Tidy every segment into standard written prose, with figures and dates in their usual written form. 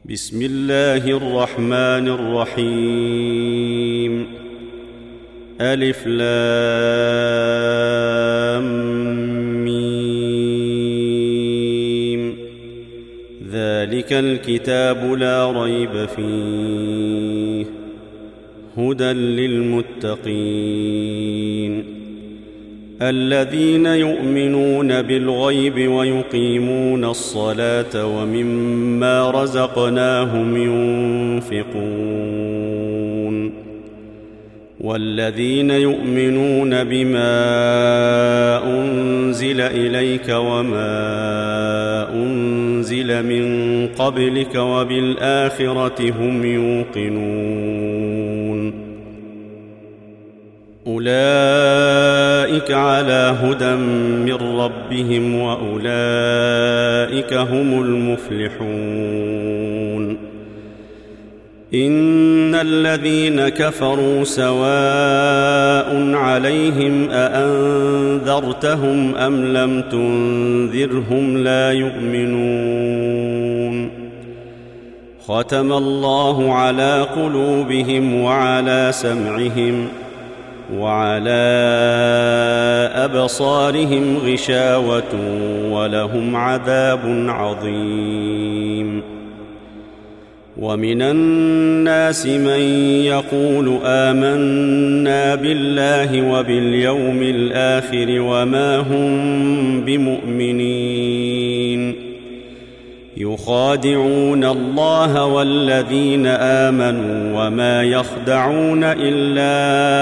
بسم الله الرحمن الرحيم. ألف لام ميم. ذلك الكتاب لا ريب فيه هدى للمتقين الذين يؤمنون بالغيب ويقيمون الصلاة ومما رزقناهم ينفقون والذين يؤمنون بما أنزل إليك وما أنزل من قبلك وبالآخرة هم يوقنون أولئك على هدى من ربهم وأولئك هم المفلحون. إن الذين كفروا سواء عليهم أأنذرتهم أم لم تنذرهم لا يؤمنون. ختم الله على قلوبهم وعلى سمعهم وعلى أبصارهم غشاوة ولهم عذاب عظيم. ومن الناس من يقول آمنا بالله وباليوم الآخر وما هم بمؤمنين يخادعون الله والذين آمنوا وما يخدعون إلا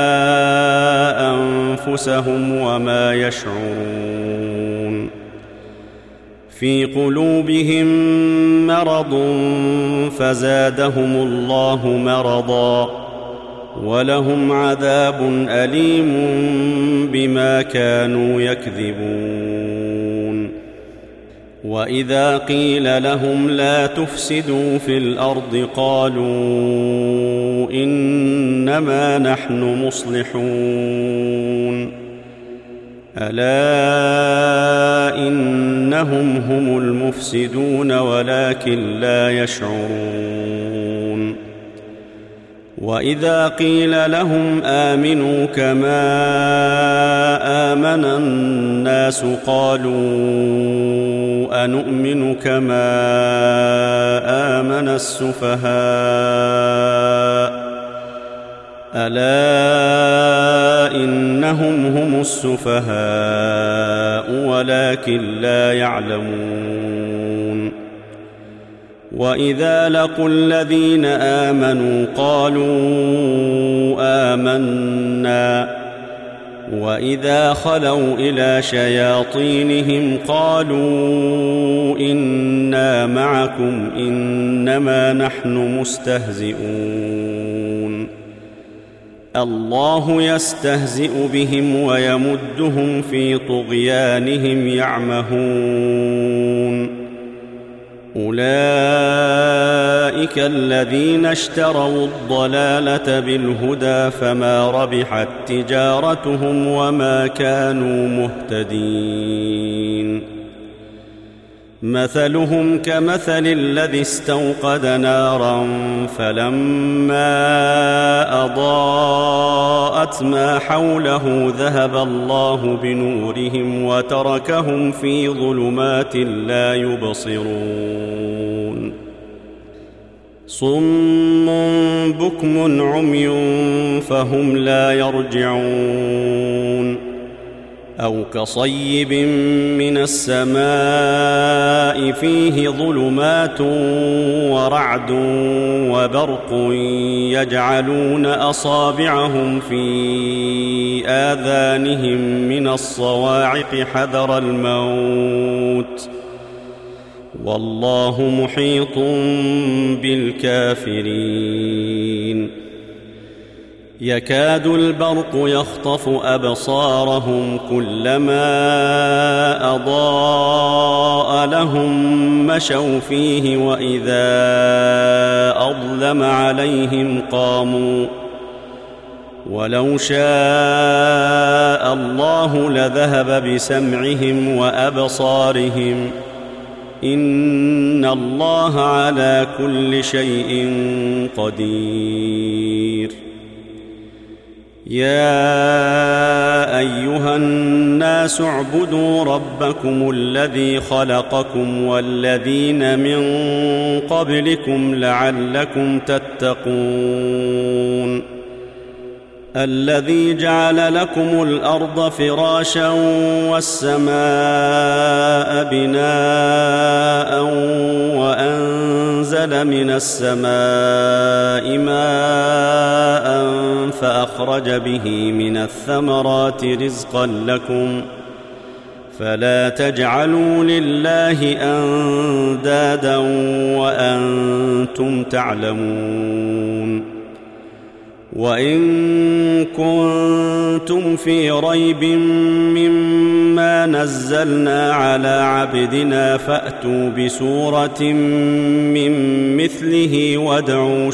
أنفسهم وما يشعرون. في قلوبهم مرض فزادهم الله مرضا ولهم عذاب أليم بما كانوا يكذبون. وإذا قيل لهم لا تفسدوا في الأرض قالوا إنما نحن مصلحون ألا إنهم هم المفسدون ولكن لا يشعرون. وإذا قيل لهم آمنوا كما آمن الناس قالوا أنؤمن كما آمن السفهاء ألا إنهم هم السفهاء ولكن لا يعلمون. وإذا لقوا الذين آمنوا قالوا آمنا وإذا خلوا إلى شياطينهم قالوا إنا معكم إنما نحن مستهزئون. الله يستهزئ بهم ويمدهم في طغيانهم يعمهون. أولئك الذين اشتروا الضلالة بالهدى فما ربحت تجارتهم وما كانوا مهتدين. مثلهم كمثل الذي استوقد نارا فلما أضاءت ما حوله ذهب الله بنورهم وتركهم في ظلمات لا يبصرون. صم بكم عمي فهم لا يرجعون. أو كصيب من السماء فيه ظلمات ورعد وبرق يجعلون أصابعهم في آذانهم من الصواعق حذر الموت والله محيط بالكافرين. يكاد البرق يخطف أبصارهم كلما أضاء لهم مشوا فيه وإذا أظلم عليهم قاموا ولو شاء الله لذهب بسمعهم وأبصارهم إن الله على كل شيء قدير. يا أيها الناس اعبدوا ربكم الذي خلقكم والذين من قبلكم لعلكم تتقون. الذي جعل لكم الأرض فراشا والسماء بناء وأنزل من السماء ماء فأخرج به من الثمرات رزقا لكم فلا تجعلوا لله أندادا وأنتم تعلمون. وإن كنتم في ريب مما نزلنا على عبدنا فأتوا بسورة من مثله وادعوا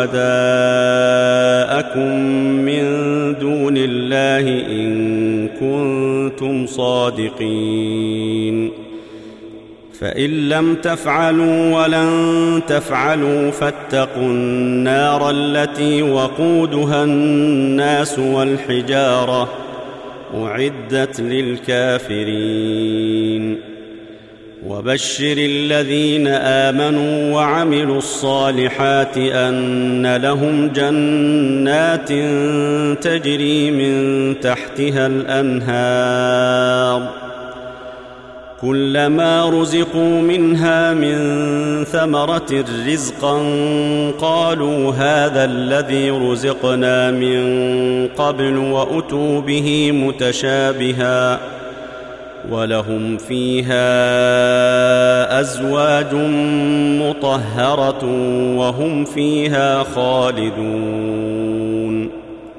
شهداءكم من دون الله إن كنتم صادقين. فإن لم تفعلوا ولن تفعلوا فاتقوا النار التي وقودها الناس والحجارة أعدت للكافرين. وبشر الذين آمنوا وعملوا الصالحات أن لهم جنات تجري من تحتها الأنهار كلما رزقوا منها من ثمرة رزقا قالوا هذا الذي رزقنا من قبل وأتوا به متشابها ولهم فيها أزواج مطهرة وهم فيها خالدون.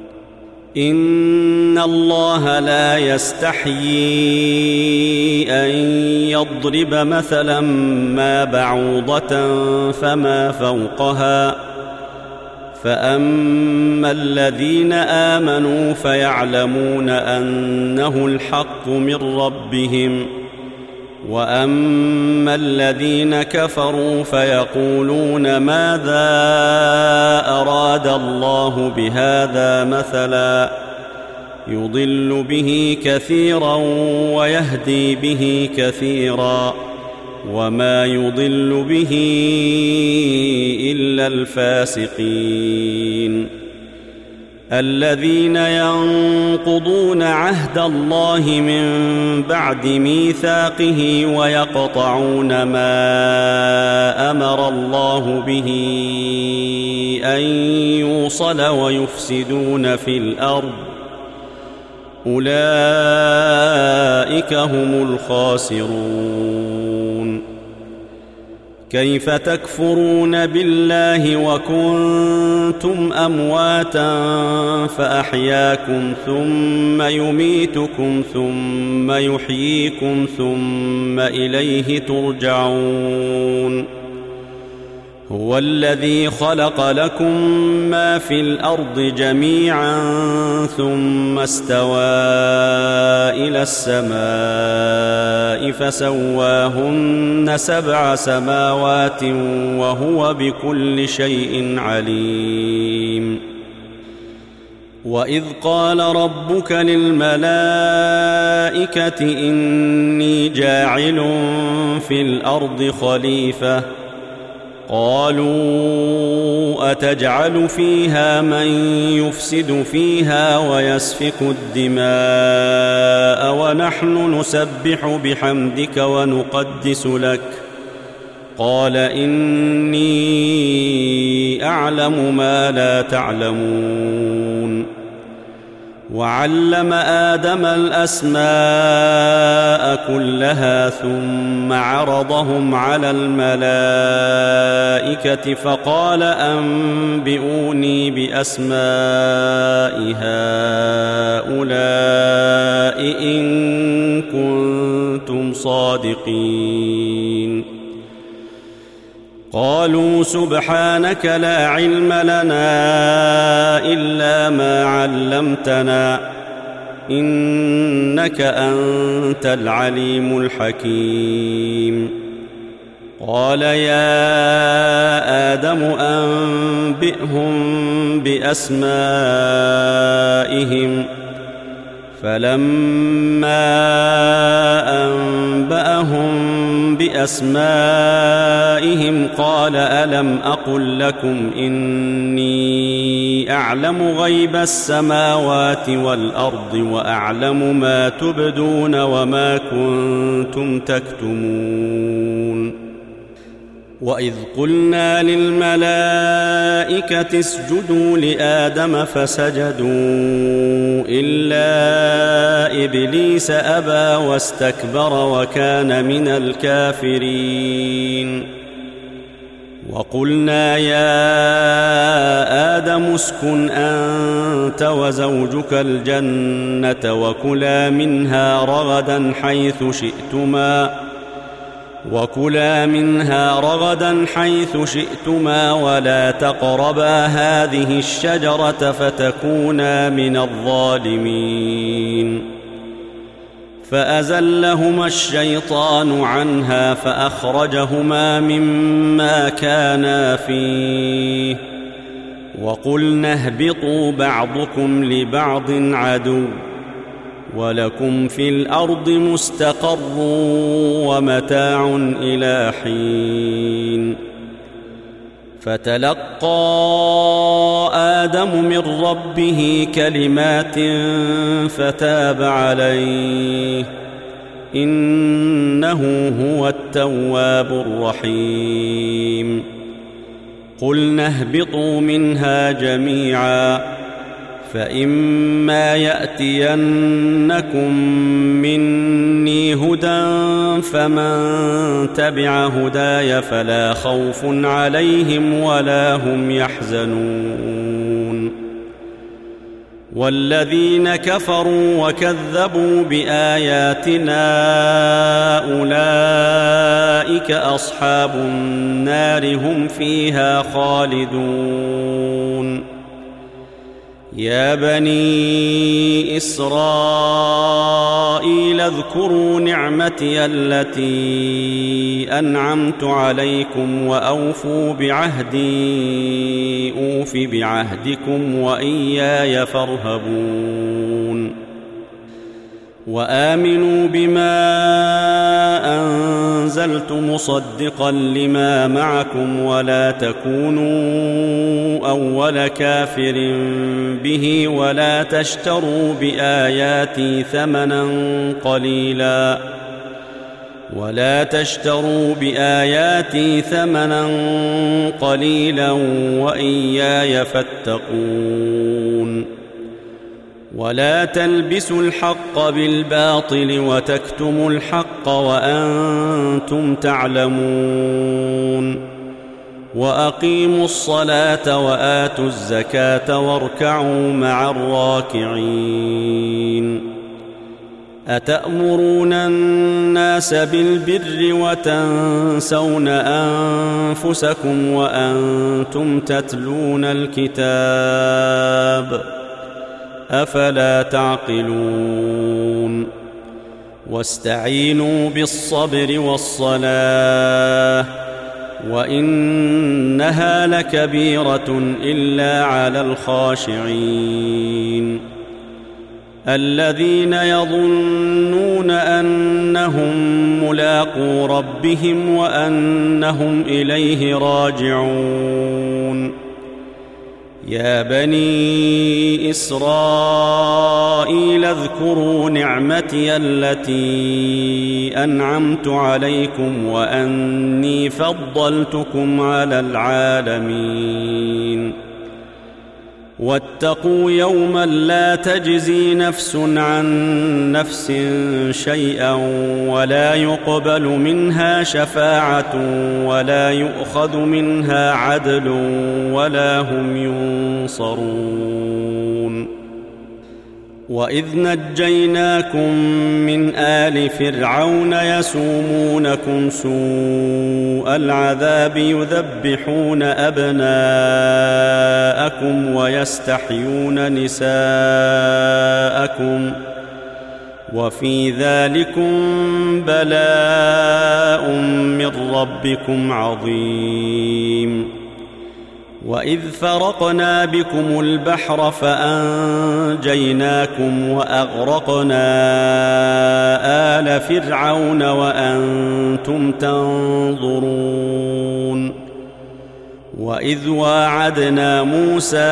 إن الله لا يستحيي أن يضرب مثلا ما بعوضة فما فوقها فأما الذين آمنوا فيعلمون أنه الحق من ربهم وأما الذين كفروا فيقولون ماذا أراد الله بهذا مثلا يضل به كثيرا ويهدي به كثيرا وما يضل به إلا الفاسقين. الذين ينقضون عهد الله من بعد ميثاقه ويقطعون ما أمر الله به أن يوصل ويفسدون في الأرض أولئك هم الخاسرون. كيف تكفرون بالله وكنتم أمواتا فأحياكم ثم يميتكم ثم يحييكم ثم إليه ترجعون. هو الذي خلق لكم ما في الأرض جميعا ثم استوى إلى السماء فسواهن 7 سماوات وهو بكل شيء عليم. وإذ قال ربك للملائكة إني جاعل في الأرض خليفة قالوا أتجعل فيها من يفسد فيها ويسفك الدماء ونحن نسبح بحمدك ونقدس لك قال إني أعلم ما لا تعلمون. وعلم آدم الأسماء كلها ثم عرضهم على الملائكة فقال أنبئوني بأسماء هؤلاء إن كنتم صادقين. قالوا سبحانك لا علم لنا إلا ما علمتنا إنك أنت العليم الحكيم. قال يا آدم أنبئهم بأسمائهم فلما أنبأهم بأسمائهم قال ألم أقل لكم إني أعلم غيب السماوات والأرض وأعلم ما تبدون وما كنتم تكتمون وإذ قلنا للملائكة اسجدوا لآدم فسجدوا إلا إبليس أبى واستكبر وكان من الكافرين وقلنا يا آدم اسكن أنت وزوجك الجنة وكلا منها رغدا حيث شئتما ولا تقربا هذه الشجرة فتكونا من الظالمين فأزلهما الشيطان عنها فأخرجهما مما كانا فيه وقلنا اهبطوا بعضكم لبعض عدو ولكم في الأرض مستقر ومتاع إلى حين فتلقى آدم من ربه كلمات فتاب عليه إنه هو التواب الرحيم قلنا اهبطوا منها جميعا فإما يأتينكم مني هدى فمن تبع هداي فلا خوف عليهم ولا هم يحزنون والذين كفروا وكذبوا بآياتنا أولئك أصحاب النار هم فيها خالدون يا بني إسرائيل اذكروا نعمتي التي أنعمت عليكم وأوفوا بعهدي أوف بعهدكم وإياي فارهبون وآمنوا بما أنزلت مصدقا لما معكم ولا تكونوا أول كافر به ولا تشتروا بآياتي ثمنا قليلا وإياي فاتقون ولا تلبسوا الحق بالباطل وتكتموا الحق وأنتم تعلمون وأقيموا الصلاة وآتوا الزكاة واركعوا مع الراكعين أتأمرون الناس بالبر وتنسون أنفسكم وأنتم تتلون الكتاب أفلا تعقلون واستعينوا بالصبر والصلاة وإنها لكبيرة إلا على الخاشعين الذين يظنون أنهم ملاقو ربهم وأنهم إليه راجعون يا بني إسرائيل اذكروا نعمتي التي أنعمت عليكم وأني فضلتكم على العالمين واتقوا يوما لا تجزي نفس عن نفس شيئا ولا يقبل منها شفاعة ولا يؤخذ منها عدل ولا هم ينصرون وإذ نجيناكم من آل فرعون يسومونكم سوء العذاب يذبحون أبناءكم ويستحيون نساءكم وفي ذلكم بلاء من ربكم عظيم. وإذ فرقنا بكم البحر فأنجيناكم وأغرقنا آل فرعون وأنتم تنظرون. وإذ واعدنا موسى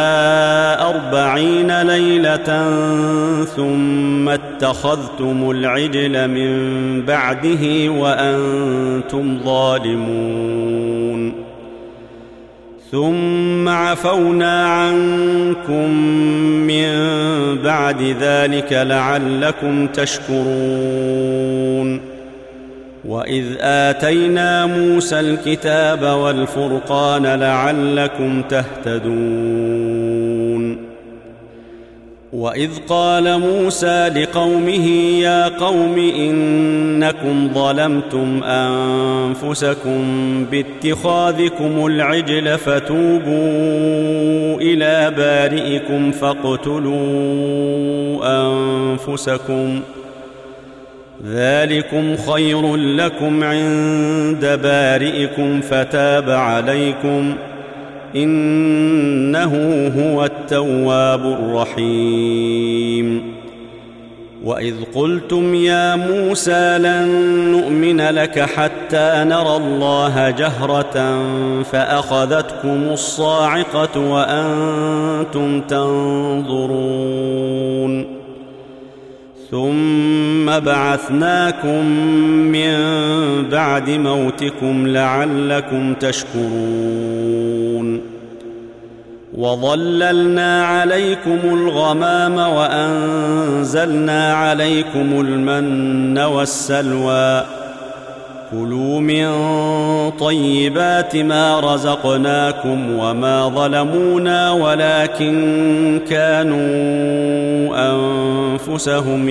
40 ليلة ثم اتخذتم العجل من بعده وأنتم ظالمون. ثم عفونا عنكم من بعد ذلك لعلكم تشكرون. وإذ آتينا موسى الكتاب والفرقان لعلكم تهتدون. وإذ قال موسى لقومه يا قوم إنكم ظلمتم أنفسكم باتخاذكم العجل فتوبوا إلى بارئكم فاقتلوا أنفسكم ذلكم خير لكم عند بارئكم فتاب عليكم إنه هو التواب الرحيم. وإذ قلتم يا موسى لن نؤمن لك حتى نرى الله جهرة فأخذتكم الصاعقة وأنتم تنظرون. ثم بعثناكم من بعد موتكم لعلكم تشكرون. وظللنا عليكم الغمام وأنزلنا عليكم المن والسلوى كلوا من طيبات ما رزقناكم وما ظلمونا ولكن كانوا أنفسهم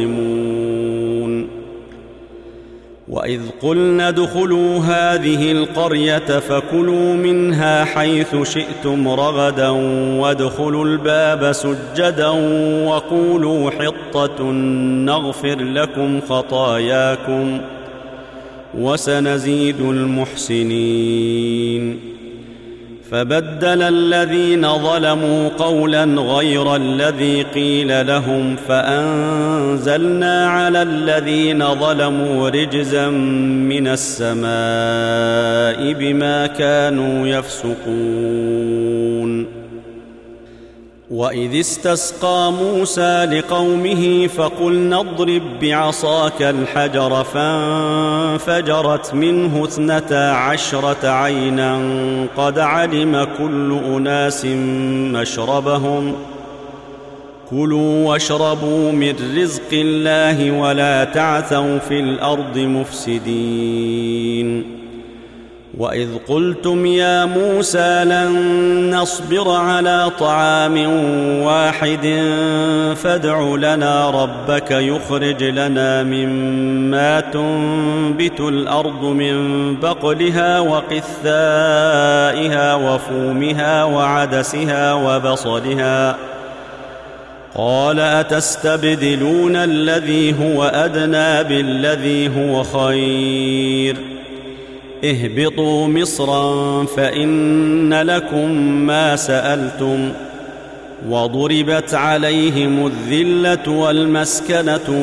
يظلمون. وإذ قلنا ادخلوا هذه القرية فكلوا منها حيث شئتم رغدا وادخلوا الباب سجدا وقولوا حطة نغفر لكم خطاياكم وسنزيد المحسنين. فبدل الذين ظلموا قولا غير الذي قيل لهم فأنزلنا على الذين ظلموا رجزا من السماء بما كانوا يفسقون. وإذ استسقى موسى لقومه فقلنا اضرب بعصاك الحجر فانفجرت منه 12 عينا قد علم كل أناس مشربهم كلوا واشربوا من رزق الله ولا تعثوا في الأرض مفسدين. وإذ قلتم يا موسى لن نصبر على طعام واحد فادع لنا ربك يخرج لنا مما تنبت الأرض من بقلها وقثائها وفومها وعدسها وبصلها قال أتستبدلون الذي هو أدنى بالذي هو خير اهبطوا مصرا فإن لكم ما سألتم وضربت عليهم الذلة والمسكنة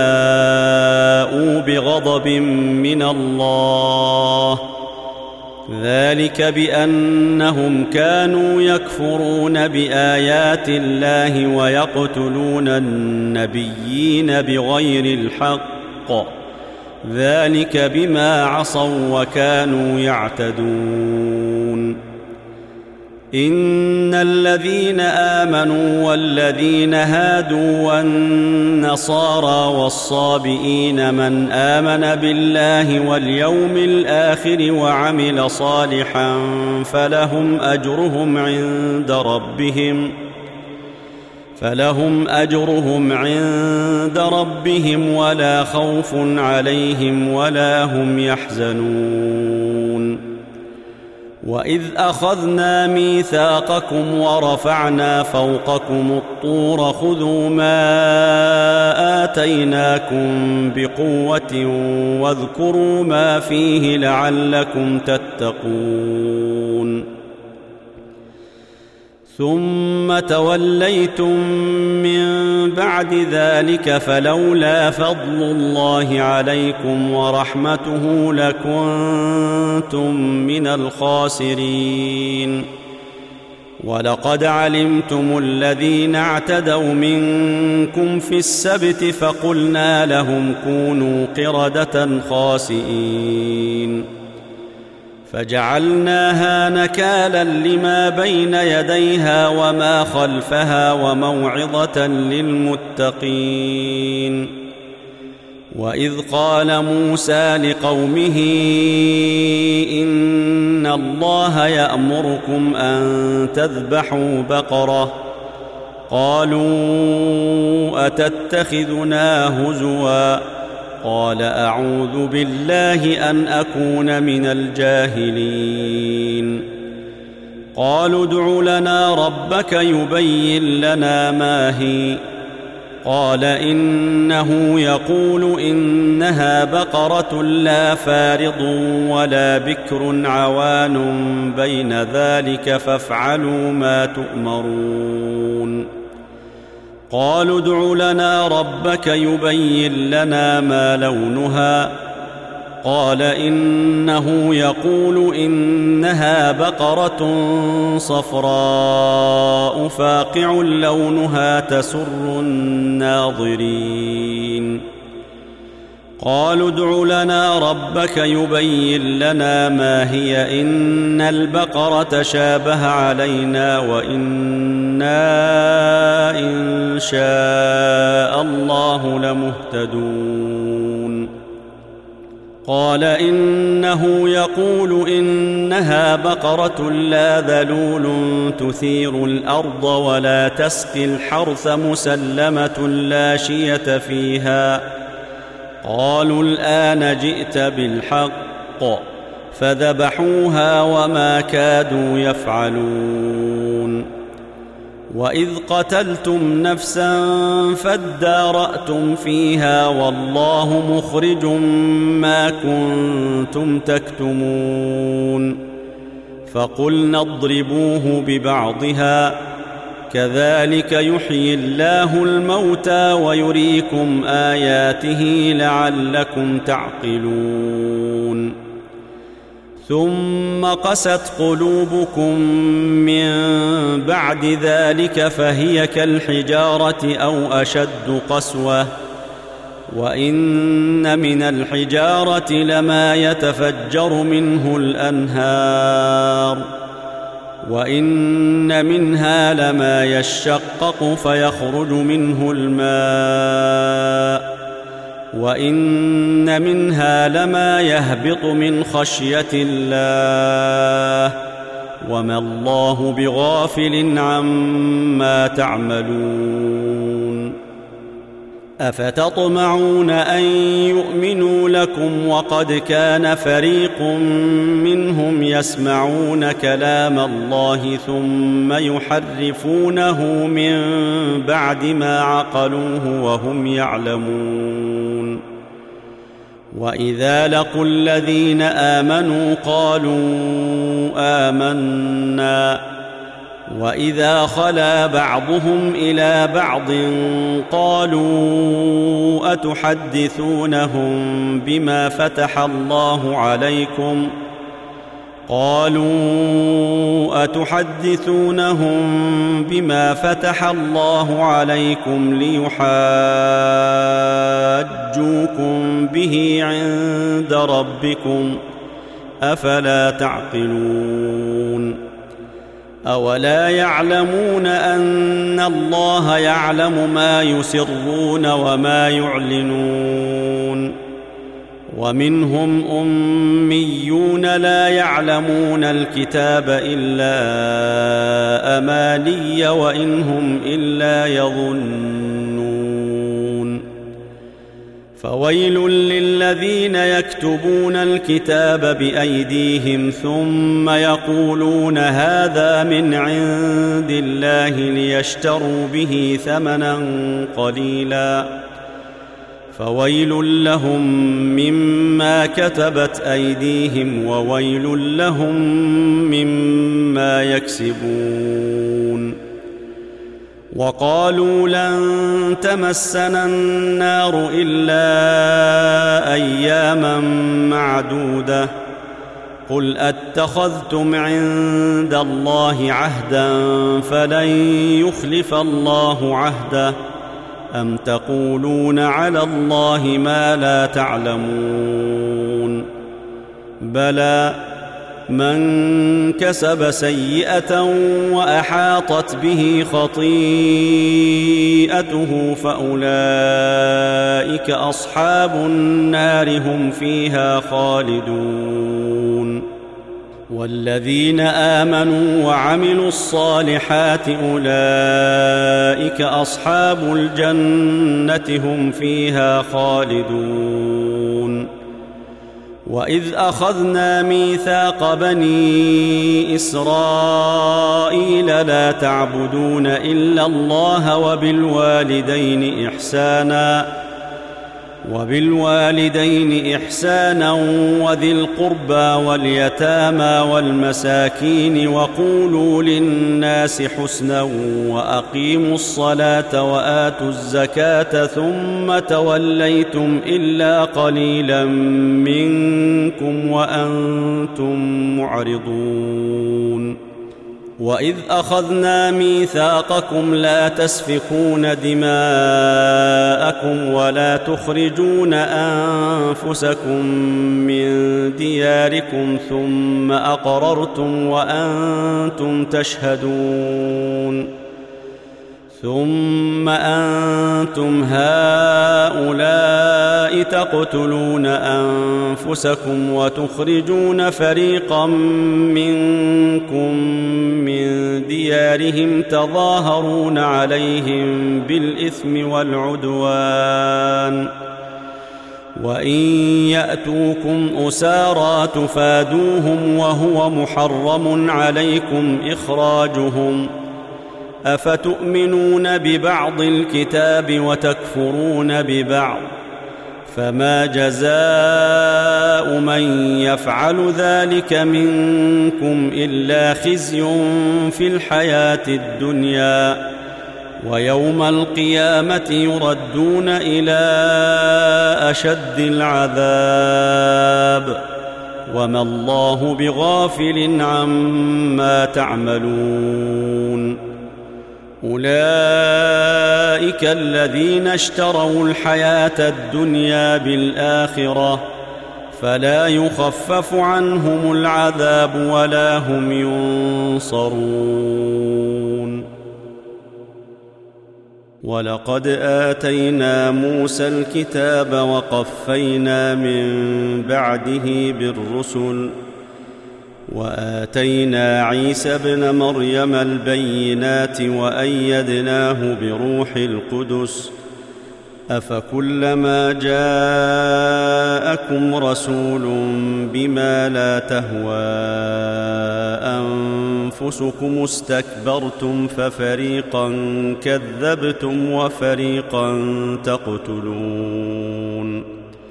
وباءوا بغضب من الله ذلك بأنهم كانوا يكفرون بآيات الله ويقتلون النبيين بغير الحق ذلك بما عصوا وكانوا يعتدون. إن الذين آمنوا والذين هادوا والنصارى والصابئين من آمن بالله واليوم الآخر وعمل صالحا فلهم أجرهم عند ربهم ولا خوف عليهم ولا هم يحزنون. وإذ أخذنا ميثاقكم ورفعنا فوقكم الطور خذوا ما آتيناكم بقوة واذكروا ما فيه لعلكم تتقون ثم توليتم من بعد ذلك فلولا فضل الله عليكم ورحمته لكنتم من الخاسرين ولقد علمتم الذين اعتدوا منكم في السبت فقلنا لهم كونوا قردة خاسئين فجعلناها نكالا لما بين يديها وما خلفها وموعظة للمتقين وإذ قال موسى لقومه إن الله يأمركم أن تذبحوا بقرة قالوا أتتخذنا هزوا قال أعوذ بالله أن أكون من الجاهلين قالوا ادع لنا ربك يبين لنا ما هي قال إنه يقول إنها بقرة لا فارض ولا بكر عوان بين ذلك فافعلوا ما تؤمرون قالوا ادع لنا ربك يبين لنا ما لونها قال إنه يقول إنها بقرة صفراء فاقع لونها تسر الناظرين قالوا ادع لنا ربك يبين لنا ما هي إن البقرة شابه علينا وإنا إن شاء الله لمهتدون قال إنه يقول إنها بقرة لا ذلول تثير الأرض ولا تسقي الحرث مسلمة لا شية فيها قالوا الآن جئت بالحق فذبحوها وما كادوا يفعلون وإذ قتلتم نفسا فادارأتم فيها والله مخرج ما كنتم تكتمون فقلنا اضربوه ببعضها كذلك يحيي الله الموتى ويريكم آياته لعلكم تعقلون ثم قست قلوبكم من بعد ذلك فهي كالحجارة أو أشد قسوة وإن من الحجارة لما يتفجر منه الأنهار وإن منها لما يشقق فيخرج منه الماء وإن منها لما يهبط من خشية الله وما الله بغافل عما تعملون أفتطمعون أن يؤمنوا لكم وقد كان فريق منهم يسمعون كلام الله ثم يحرفونه من بعد ما عقلوه وهم يعلمون وإذا لقوا الذين آمنوا قالوا آمنا وإذا خلا بعضهم إلى بعض قالوا أتحدثونهم بما فتح الله عليكم ليحاجوكم به عند ربكم أفلا تعقلون أولا يعلمون أن الله يعلم ما يسرون وما يعلنون ومنهم أميون لا يعلمون الكتاب إلا أماني وإن هم إلا يظنون فويل للذين يكتبون الكتاب بأيديهم ثم يقولون هذا من عند الله ليشتروا به ثمنا قليلا فويل لهم مما كتبت أيديهم وويل لهم مما يكسبون. وقالوا لن تمسنا النار إلا أياما معدودة قل أتخذتم عند الله عهدا فلن يخلف الله عهده أم تقولون على الله ما لا تعلمون بلى من كسب سيئة وأحاطت به خطيئته فأولئك أصحاب النار هم فيها خالدون. والذين آمنوا وعملوا الصالحات أولئك أصحاب الجنة هم فيها خالدون. وإذ أخذنا ميثاق بني إسرائيل لا تعبدون إلا الله وبالوالدين إحسانا وذي القربى واليتامى والمساكين وقولوا للناس حسنا وأقيموا الصلاة وآتوا الزكاة ثم توليتم إلا قليلا منكم وأنتم معرضون. وإذ أخذنا ميثاقكم لا تسفكون دماءكم ولا تخرجون أنفسكم من دياركم ثم أقررتم وأنتم تشهدون ثم أنتم هؤلاء تقتلون أنفسكم وتخرجون فريقا منكم من ديارهم تظاهرون عليهم بالإثم والعدوان وإن يأتوكم أسارى تفادوهم وهو محرم عليكم إخراجهم أفتؤمنون ببعض الكتاب وتكفرون ببعض فما جزاء من يفعل ذلك منكم إلا خزي في الحياة الدنيا ويوم القيامة يردون إلى أشد العذاب وما الله بغافل عما تعملون. أولئك الذين اشتروا الحياة الدنيا بالآخرة فلا يخفف عنهم العذاب ولا هم ينصرون. ولقد آتينا موسى الكتاب وقفينا من بعده بالرسل وآتينا عيسى ابن مريم البينات وأيدناه بروح القدس أفكلما جاءكم رسول بما لا تهوى أنفسكم استكبرتم ففريقا كذبتم وفريقا تقتلون.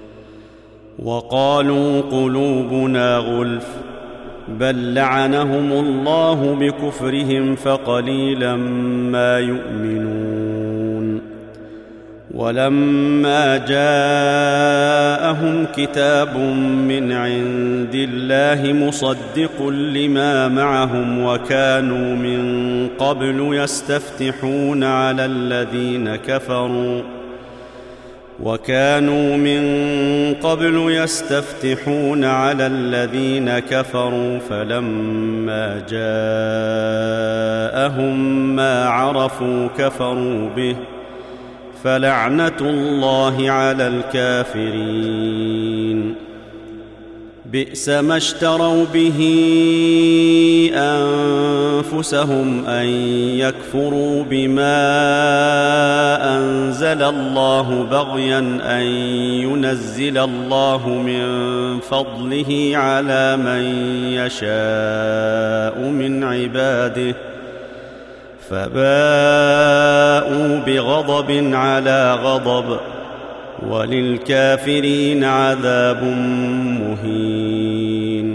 وقالوا قلوبنا غلف بل لعنهم الله بكفرهم فقليلا ما يؤمنون. ولما جاءهم كتاب من عند الله مصدق لما معهم وكانوا من قبل يستفتحون على الذين كفروا فلما جاءهم ما عرفوا كفروا به فلعنة الله على الكافرين. بئس ما اشتروا به أنفسهم أن يكفروا بما أنزل الله بغيا أن ينزل الله من فضله على من يشاء من عباده فباءوا بغضب على غضب وللكافرين عذاب مهين.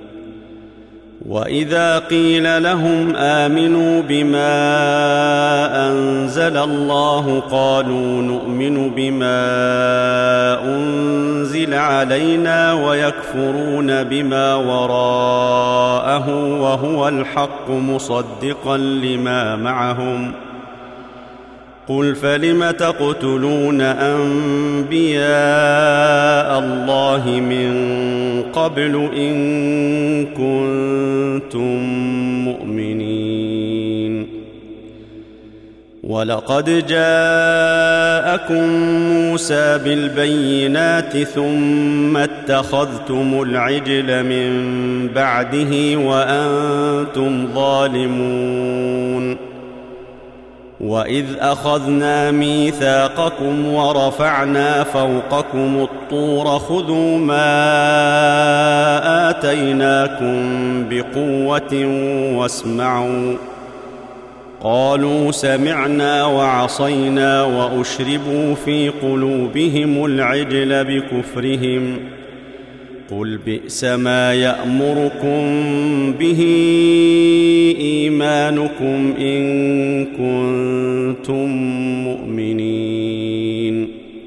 وإذا قيل لهم آمنوا بما أنزل الله قالوا نؤمن بما أنزل علينا ويكفرون بما وراءه وهو الحق مصدقا لما معهم قل فلم تقتلون أنبياء الله من قبل إن كنتم مؤمنين ولقد جاءكم موسى بالبينات ثم اتخذتم العجل من بعده وأنتم ظالمون وإذ أخذنا ميثاقكم ورفعنا فوقكم الطور خذوا ما آتيناكم بقوة واسمعوا قالوا سمعنا وعصينا وأشربوا في قلوبهم العجل بكفرهم قل بئس ما يأمركم به إيمانكم إن كنتم مؤمنين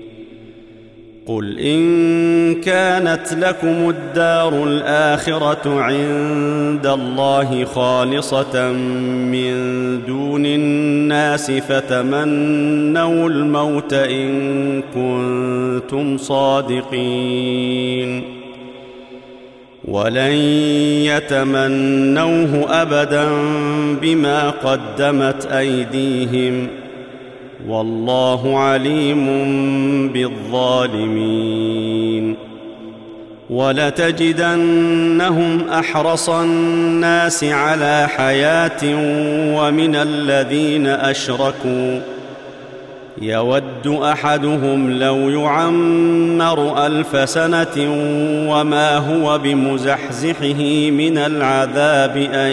قل إن كانت لكم الدار الآخرة عند الله خالصة من دون الناس فتمنوا الموت إن كنتم صادقين ولن يتمنوه أبدا بما قدمت أيديهم والله عليم بالظالمين ولتجدنهم أحرص الناس على حياة ومن الذين أشركوا يود أحدهم لو يعمر 1000 سنة وما هو بمزحزحه من العذاب أن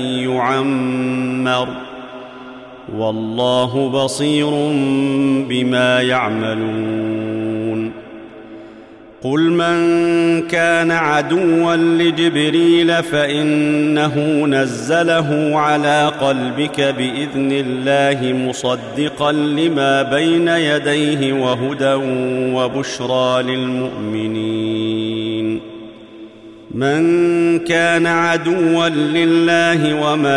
يعمر والله بصير بما يعملون قل من كان عدوا لجبريل فإنه نزله على قلبك بإذن الله مصدقا لما بين يديه وهدى وبشرى للمؤمنين من كان عدوا لله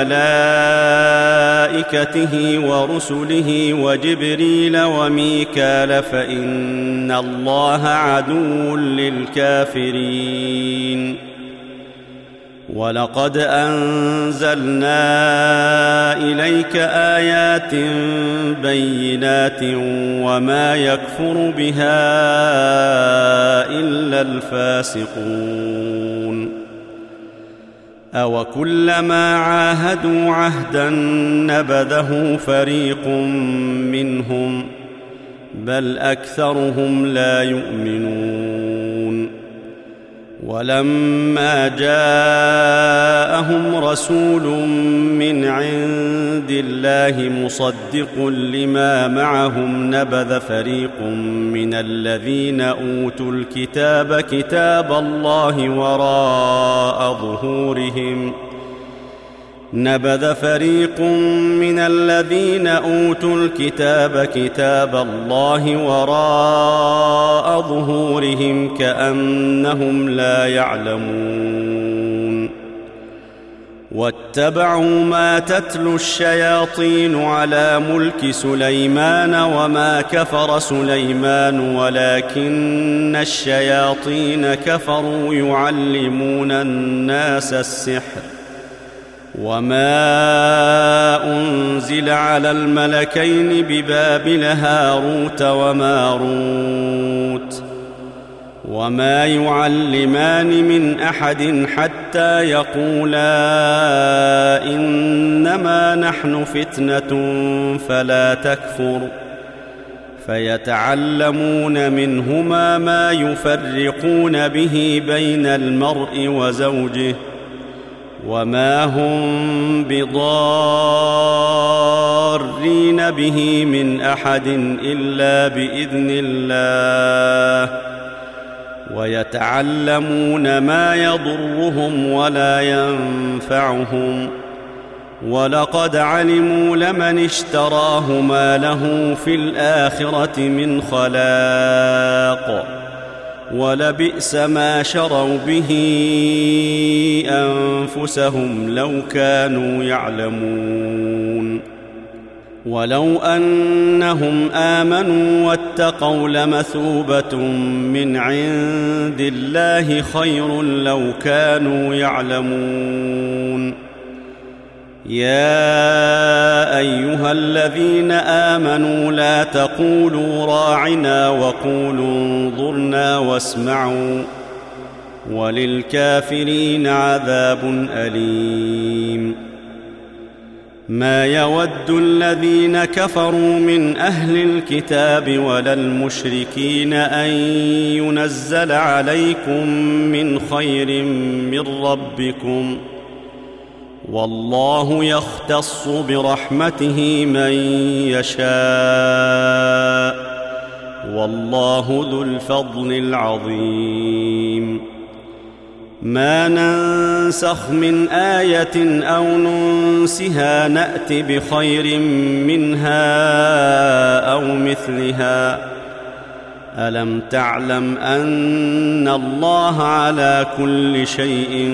وملائكته ورسله وجبريل وميكال فإن الله عدو للكافرين ولقد أنزلنا إليك آيات بينات وما يكفر بها إلا الفاسقون أوكلما عاهدوا عهدا نبذه فريق منهم بل أكثرهم لا يؤمنون ولما جاءهم رسول من عند الله مصدق لما معهم نبذ فريق من الذين أوتوا الكتاب كتاب الله وراء ظهورهم نبذ فريق من الذين أوتوا الكتاب كتاب الله وراء ظهورهم كأنهم لا يعلمون واتبعوا ما تتلو الشياطين على ملك سليمان وما كفر سليمان ولكن الشياطين كفروا يعلمون الناس السحر وما أنزل على الملكين ببابل هاروت وماروت وما يعلمان من أحد حتى يقولا إن نحن فتنة فلا تكفر فيتعلمون منهما ما يفرقون به بين المرء وزوجه وما هم بضارين به من أحد إلا بإذن الله ويتعلمون ما يضرهم ولا ينفعهم ولقد علموا لمن اشتراه ما له في الآخرة من خلاق ولبئس ما شروا به أنفسهم لو كانوا يعلمون ولو أنهم آمنوا واتقوا لمثوبة من عند الله خير لو كانوا يعلمون يا أيها الذين آمنوا لا تقولوا راعنا وقولوا انظرنا واسمعوا وللكافرين عذاب أليم ما يود الذين كفروا من أهل الكتاب ولا المشركين أن ينزل عليكم من خير من ربكم والله يختص برحمته من يشاء والله ذو الفضل العظيم ما ننسخ من آية أو ننسها نأت بخير منها أو مثلها ألم تعلم أن الله على كل شيء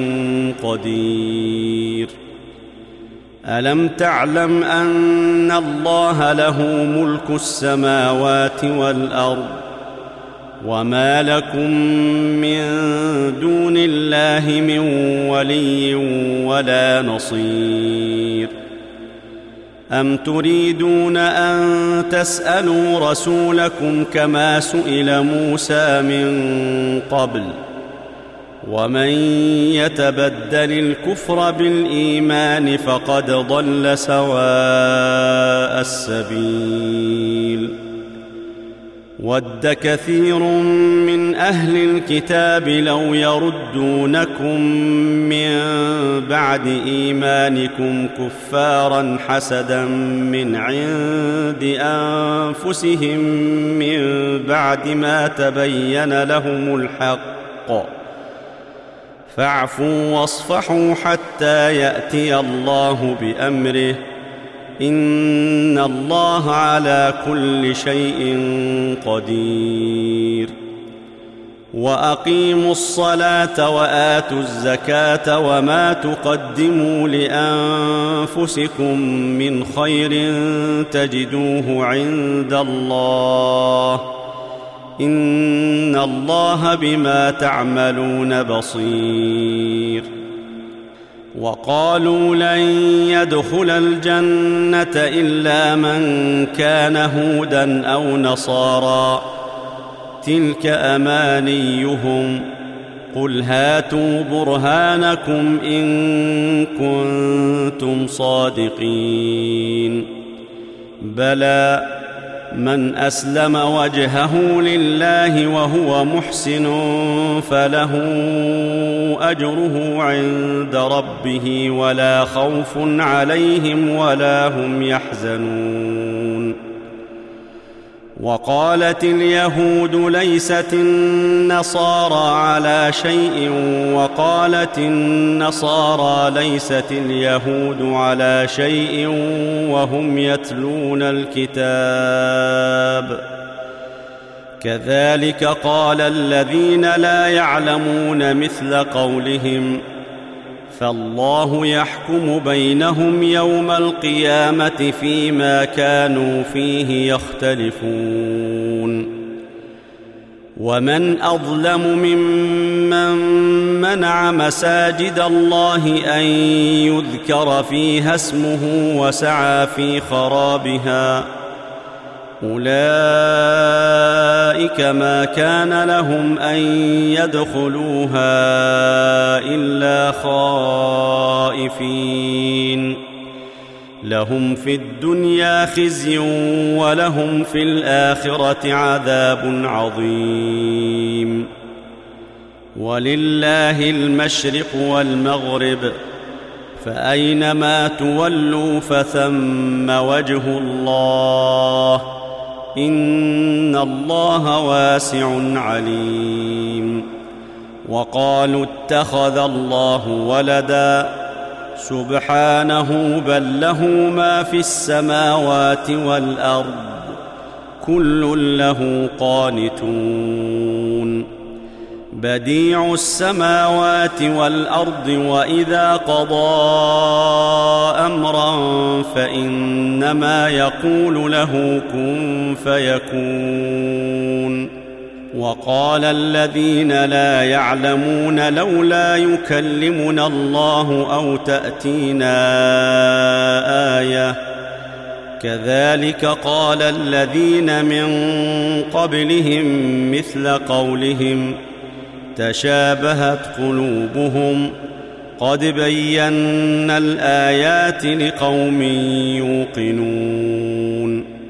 قدير ألم تعلم أن الله له ملك السماوات والأرض وما لكم من دون الله من ولي ولا نصير أم تريدون أن تسألوا رسولكم كما سئل موسى من قبل ومن يتبدل الكفر بالإيمان فقد ضل سواء السبيل ود كثير من أهل الكتاب لو يردونكم من بعد إيمانكم كفارا حسدا من عند أنفسهم من بعد ما تبين لهم الحق فاعفوا واصفحوا حتى يأتي الله بأمره إن الله على كل شيء قدير وأقيموا الصلاة وآتوا الزكاة وما تقدموا لأنفسكم من خير تجدوه عند الله إن الله بما تعملون بصير وقالوا لن يدخل الجنة إلا من كان هودا أو نصارى تلك أمانيهم قل هاتوا برهانكم إن كنتم صادقين بلى من أسلم وجهه لله وهو محسن فله أجره عند ربه ولا خوف عليهم ولا هم يحزنون وقالت اليهود ليست النصارى على شيء وقالت النصارى ليست اليهود على شيء وهم يتلون الكتاب كذلك قال الذين لا يعلمون مثل قولهم فالله يحكم بينهم يوم القيامة فيما كانوا فيه يختلفون ومن أظلم ممن منع مساجد الله أن يذكر فيها اسمه وسعى في خرابها أولئك ما كان لهم أن يدخلوها إلا خائفين لهم في الدنيا خزي ولهم في الآخرة عذاب عظيم. ولله المشرق والمغرب فأينما تولوا فثم وجه الله إن الله واسع عليم. وقالوا اتخذ الله ولدا سبحانه بل له ما في السماوات والأرض كل له قانتون. بديع السماوات والأرض وإذا قضى أمرا فإنما يقول له كن فيكون. وقال الذين لا يعلمون لولا يكلمنا الله أو تأتينا آية كذلك قال الذين من قبلهم مثل قولهم تشابهت قلوبهم قد بينا الآيات لقوم يوقنون.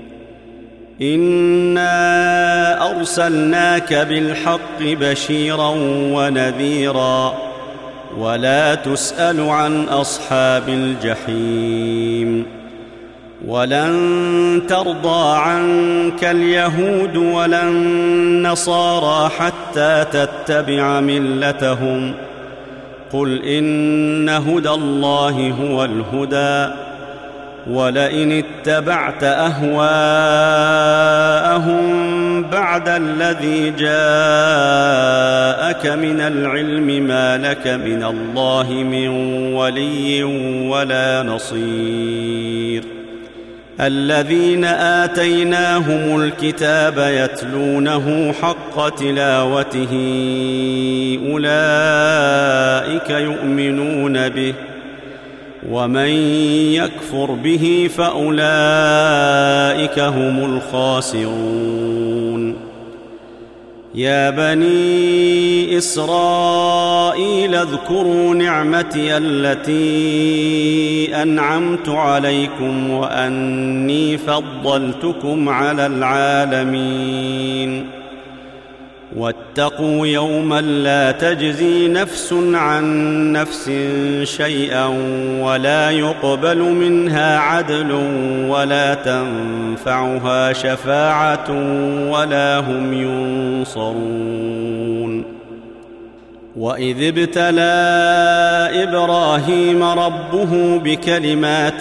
إنا أرسلناك بالحق بشيرا ونذيرا ولا تسأل عن أصحاب الجحيم. ولن ترضى عنك اليهود ولا النصارى حتى تتبع ملتهم قل إن هدى الله هو الهدى ولئن اتبعت أهواءهم بعد الذي جاءك من العلم ما لك من الله من ولي ولا نصير. الذين آتيناهم الكتاب يتلونه حق تلاوته أولئك يؤمنون به ومن يكفر به فأولئك هم الخاسرون. يا بني إسرائيل اذكروا نعمتي التي أنعمت عليكم وأني فضلتكم على العالمين. واتقوا يوما لا تجزي نفس عن نفس شيئا ولا يقبل منها عدل ولا تنفعها شفاعة ولا هم ينصرون. وإذ ابتلى إبراهيم ربه بكلمات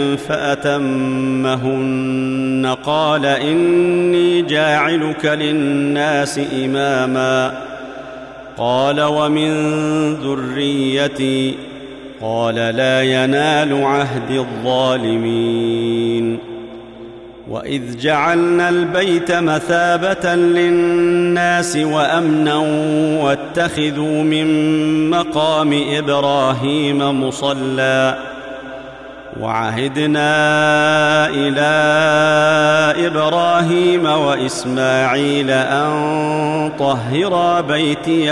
فأتمهن قال إني جاعلك للناس إماما قال ومن ذريتي قال لا ينال عهد الظالمين. وإذ جعلنا البيت مثابة للناس وأمنا واتخذوا من مقام إبراهيم مصلى وعهدنا إلى إبراهيم وإسماعيل أن طهرا بيتي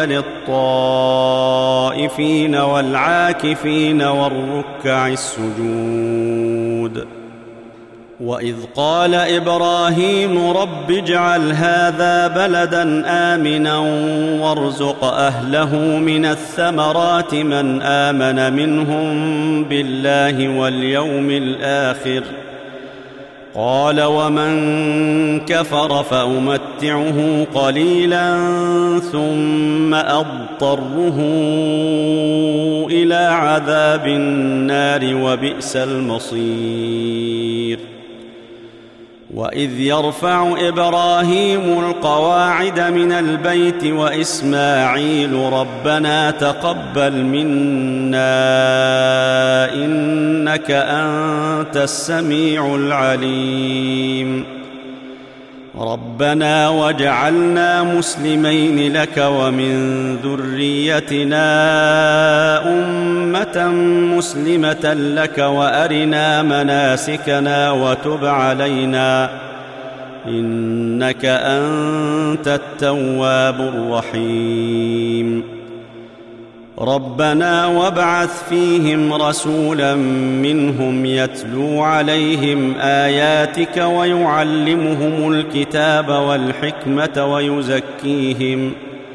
للطائفين والعاكفين والركع السجود. وإذ قال إبراهيم رب اجعل هذا بلدا آمنا وارزق أهله من الثمرات من آمن منهم بالله واليوم الآخر قال ومن كفر فأمتعه قليلا ثم أضطره إلى عذاب النار وبئس المصير. وإذ يرفع إبراهيم القواعد من البيت وإسماعيل ربنا تقبل منا إنك أنت السميع العليم ربنا واجعلنا مسلمين لك ومن ذريتنا أمة مسلمة لك وأرنا مناسكنا وتب علينا إنك أنت التواب الرحيم. ربنا وابعث فيهم رسولا منهم يتلو عليهم آياتك ويعلمهم الكتاب والحكمة ويزكيهم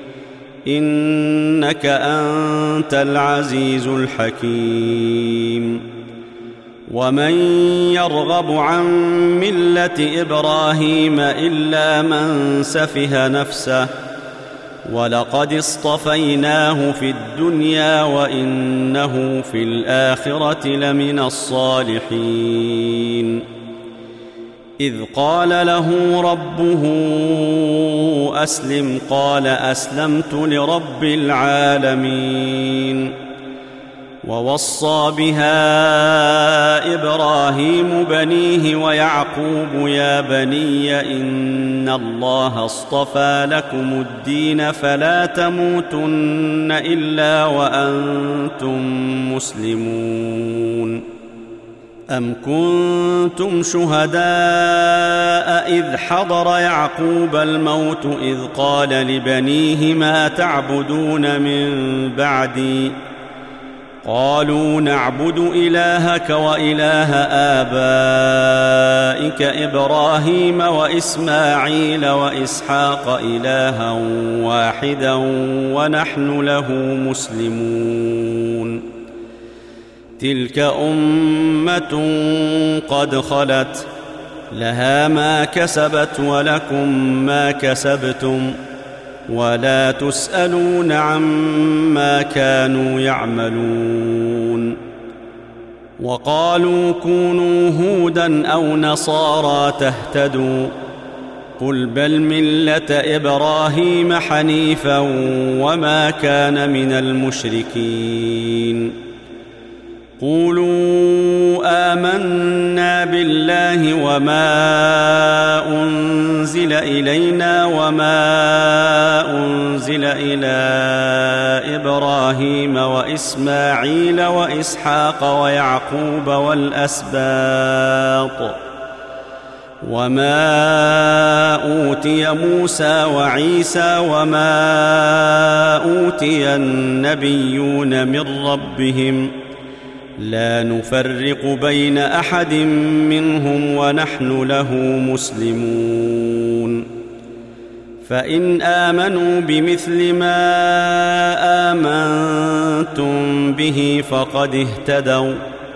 إنك أنت العزيز الحكيم ومن يرغب عن ملة إبراهيم إلا من سفه نفسه ولقد اصطفيناه في الدنيا وإنه في الآخرة لمن الصالحين إذ قال له ربه أسلم قال أسلمت لرب العالمين ووصى بها إبراهيم بنيه ويعقوب يا بني إن الله اصطفى لكم الدين فلا تموتن إلا وأنتم مسلمون أم كنتم شهداء إذ حضر يعقوب الموت إذ قال لبنيه ما تعبدون من بعدي قالوا نعبد إلهك وإله آبائك إبراهيم وإسماعيل وإسحاق إلها واحدا ونحن له مسلمون تلك أمة قد خلت لها ما كسبت ولكم ما كسبتم ولا تسألون عما كانوا يعملون وقالوا كونوا هودا أو نصارى تهتدوا قل بل ملة إبراهيم حنيفا وما كان من المشركين قولوا آمنا بالله وما أنزل إلينا وما أنزل إلى إبراهيم وإسماعيل وإسحاق ويعقوب والأسباط وما أوتي موسى وعيسى وما أوتي النبيون من ربهم لا نفرق بين أحد منهم ونحن له مسلمون فإن آمنوا بمثل ما آمنتم به فقد اهتدوا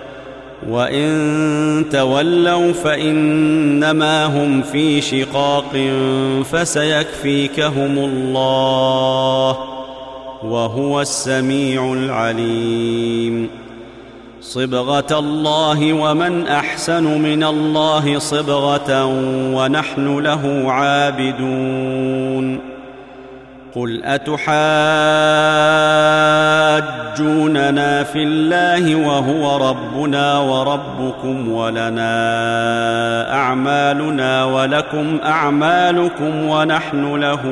وإن تولوا فإنما هم في شقاق فسيكفيكهم الله وهو السميع العليم صبغة الله ومن أحسن من الله صبغة ونحن له عابدون قل أتحاجوننا في الله وهو ربنا وربكم ولنا أعمالنا ولكم أعمالكم ونحن له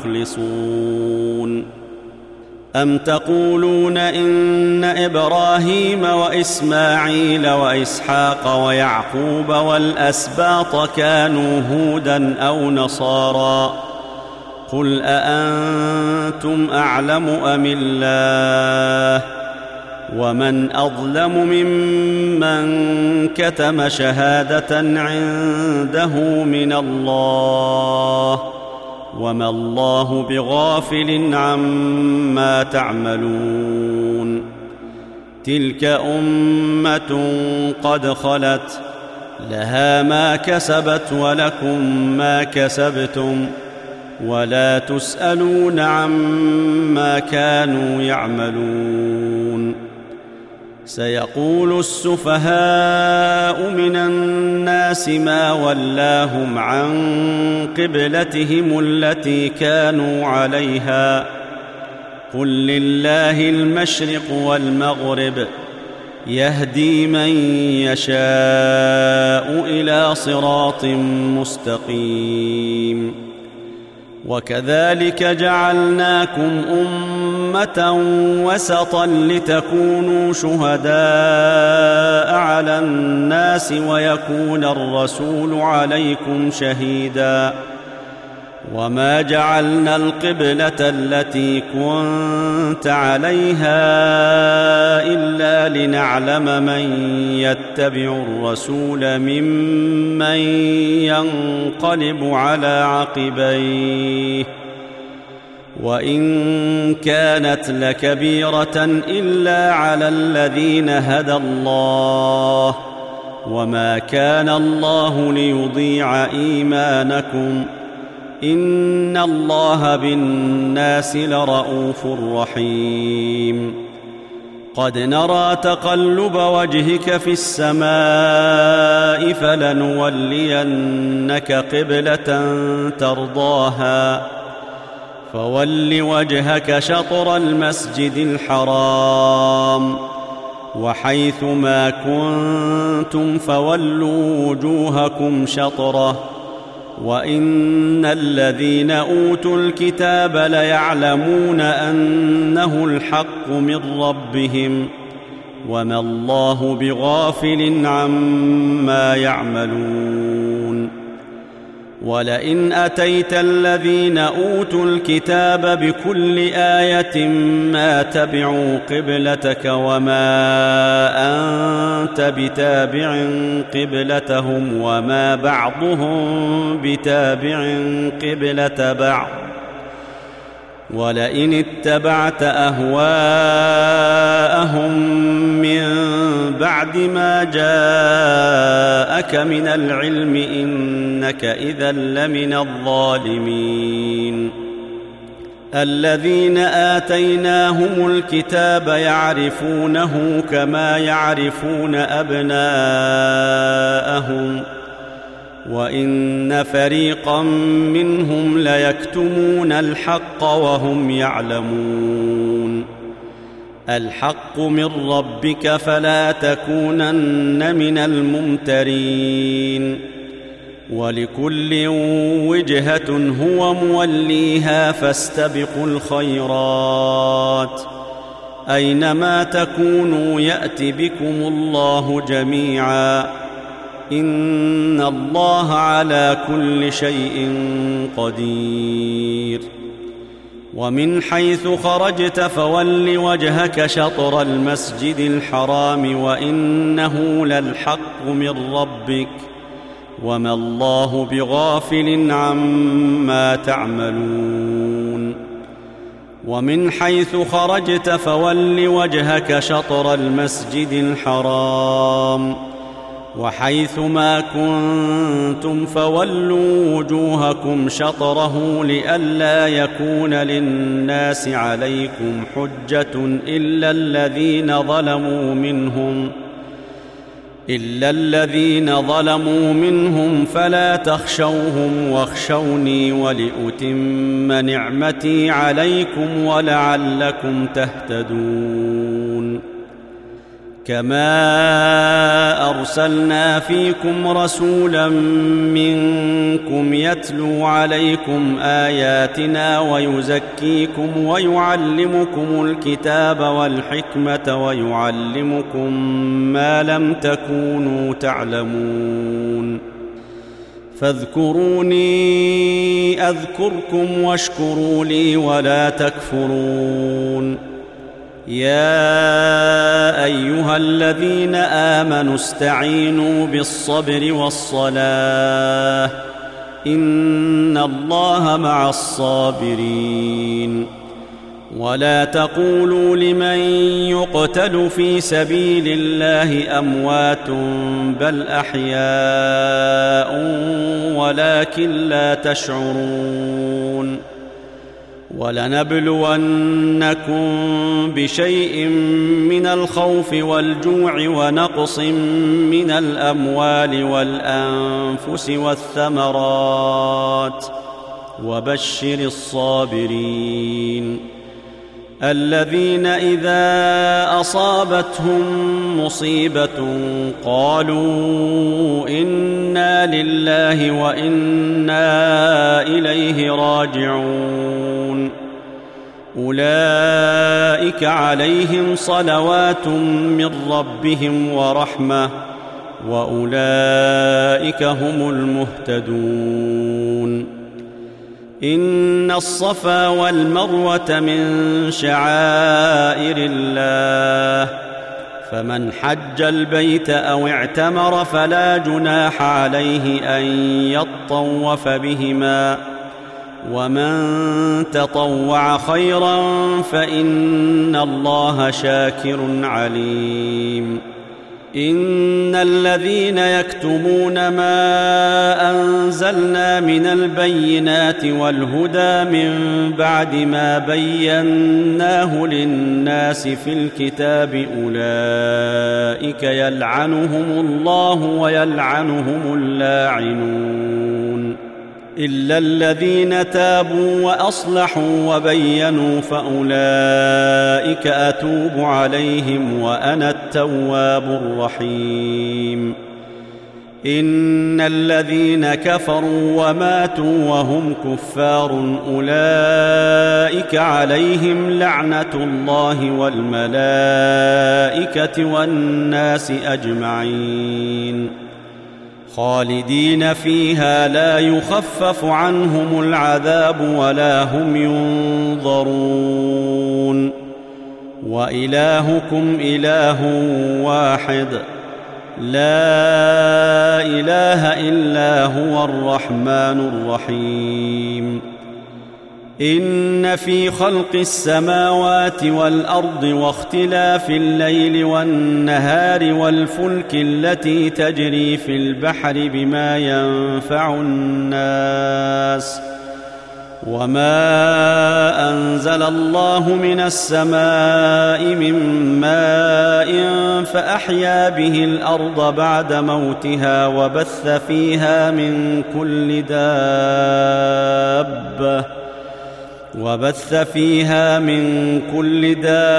مخلصون أم تقولون إن إبراهيم وإسماعيل وإسحاق ويعقوب والأسباط كانوا هودا أو نصارى قل أأنتم أعلم أم الله ومن أظلم ممن كتم شهادة عنده من الله وما الله بغافل عما تعملون تلك أمة قد خلت لها ما كسبت ولكم ما كسبتم ولا تسألون عما كانوا يعملون سيقول السفهاء من الناس ما ولاهم عن قبلتهم التي كانوا عليها قل لله المشرق والمغرب يهدي من يشاء إلى صراط مستقيم وكذلك جعلناكم أمة وسطا لتكونوا شهداء على الناس ويكون الرسول عليكم شهيدا وما جعلنا القبلة التي كنت عليها إلا لنعلم من يتبع الرسول ممن ينقلب على عقبيه وإن كانت لكبيرة إلا على الذين هدى الله وما كان الله ليضيع إيمانكم إن الله بالناس لرءوف رحيم قد نرى تقلب وجهك في السماء فلنولينك قبلة ترضاها فول وجهك شطر المسجد الحرام وحيث ما كنتم فولوا وجوهكم شطره وإن الذين أوتوا الكتاب ليعلمون أنه الحق من ربهم وما الله بغافل عما يعملون ولئن أتيت الذين أوتوا الكتاب بكل آية ما تبعوا قبلتك وما أنت بتابع قبلتهم وما بعضهم بتابع قبلة بعض ولئن اتبعت أهواءهم من بعد ما جاءك من العلم إنك إذا لمن الظالمين الذين آتيناهم الكتاب يعرفونه كما يعرفون أبناءهم وإن فريقا منهم ليكتمون الحق وهم يعلمون الحق من ربك فلا تكونن من الممترين ولكل وجهة هو موليها فاستبقوا الخيرات أينما تكونوا يأت بكم الله جميعا إن الله على كل شيء قدير ومن حيث خرجت فول وجهك شطر المسجد الحرام وإنه للحق من ربك وما الله بغافل عما تعملون ومن حيث خرجت فول وجهك شطر المسجد الحرام وحيث ما كنتم فولوا وجوهكم شطره لئلا يكون للناس عليكم حجة إلا الذين ظلموا منهم فلا تخشوهم واخشوني ولأتم نعمتي عليكم ولعلكم تهتدون كما أرسلنا فيكم رسولا منكم يتلو عليكم آياتنا ويزكيكم ويعلمكم الكتاب والحكمة ويعلمكم ما لم تكونوا تعلمون فاذكروني أذكركم واشكروا لي ولا تكفرون يا أيها الذين آمنوا استعينوا بالصبر والصلاة إن الله مع الصابرين ولا تقولوا لمن يقتل في سبيل الله أموات بل أحياء ولكن لا تشعرون ولنبلونكم بشيء من الخوف والجوع ونقص من الأموال والأنفس والثمرات وبشر الصابرين الذين إذا أصابتهم مصيبة قالوا إنا لله وإنا إليه راجعون أولئك عليهم صلوات من ربهم ورحمة وأولئك هم المهتدون إن الصفا والمروة من شعائر الله، فمن حج البيت أو اعتمر فلا جناح عليه أن يطوف بهما، ومن تطوع خيرا فإن الله شاكر عليم. إن الذين يكتمون ما أنزلنا من البينات والهدى من بعد ما بيناه للناس في الكتاب أولئك يلعنهم الله ويلعنهم اللاعنون، إلا الذين تابوا وأصلحوا وبينوا فأولئك أتوب عليهم وأنا التواب الرحيم. إن الذين كفروا وماتوا وهم كفار أولئك عليهم لعنة الله والملائكة والناس أجمعين، خالدين فيها لا يخفف عنهم العذاب ولا هم ينظرون. وإلهكم إله واحد لا إله إلا هو الرحمن الرحيم. إن في خلق السماوات والأرض واختلاف الليل والنهار والفلك التي تجري في البحر بما ينفع الناس وما أنزل الله من السماء من ماء فأحيا به الأرض بعد موتها وبث فيها من كل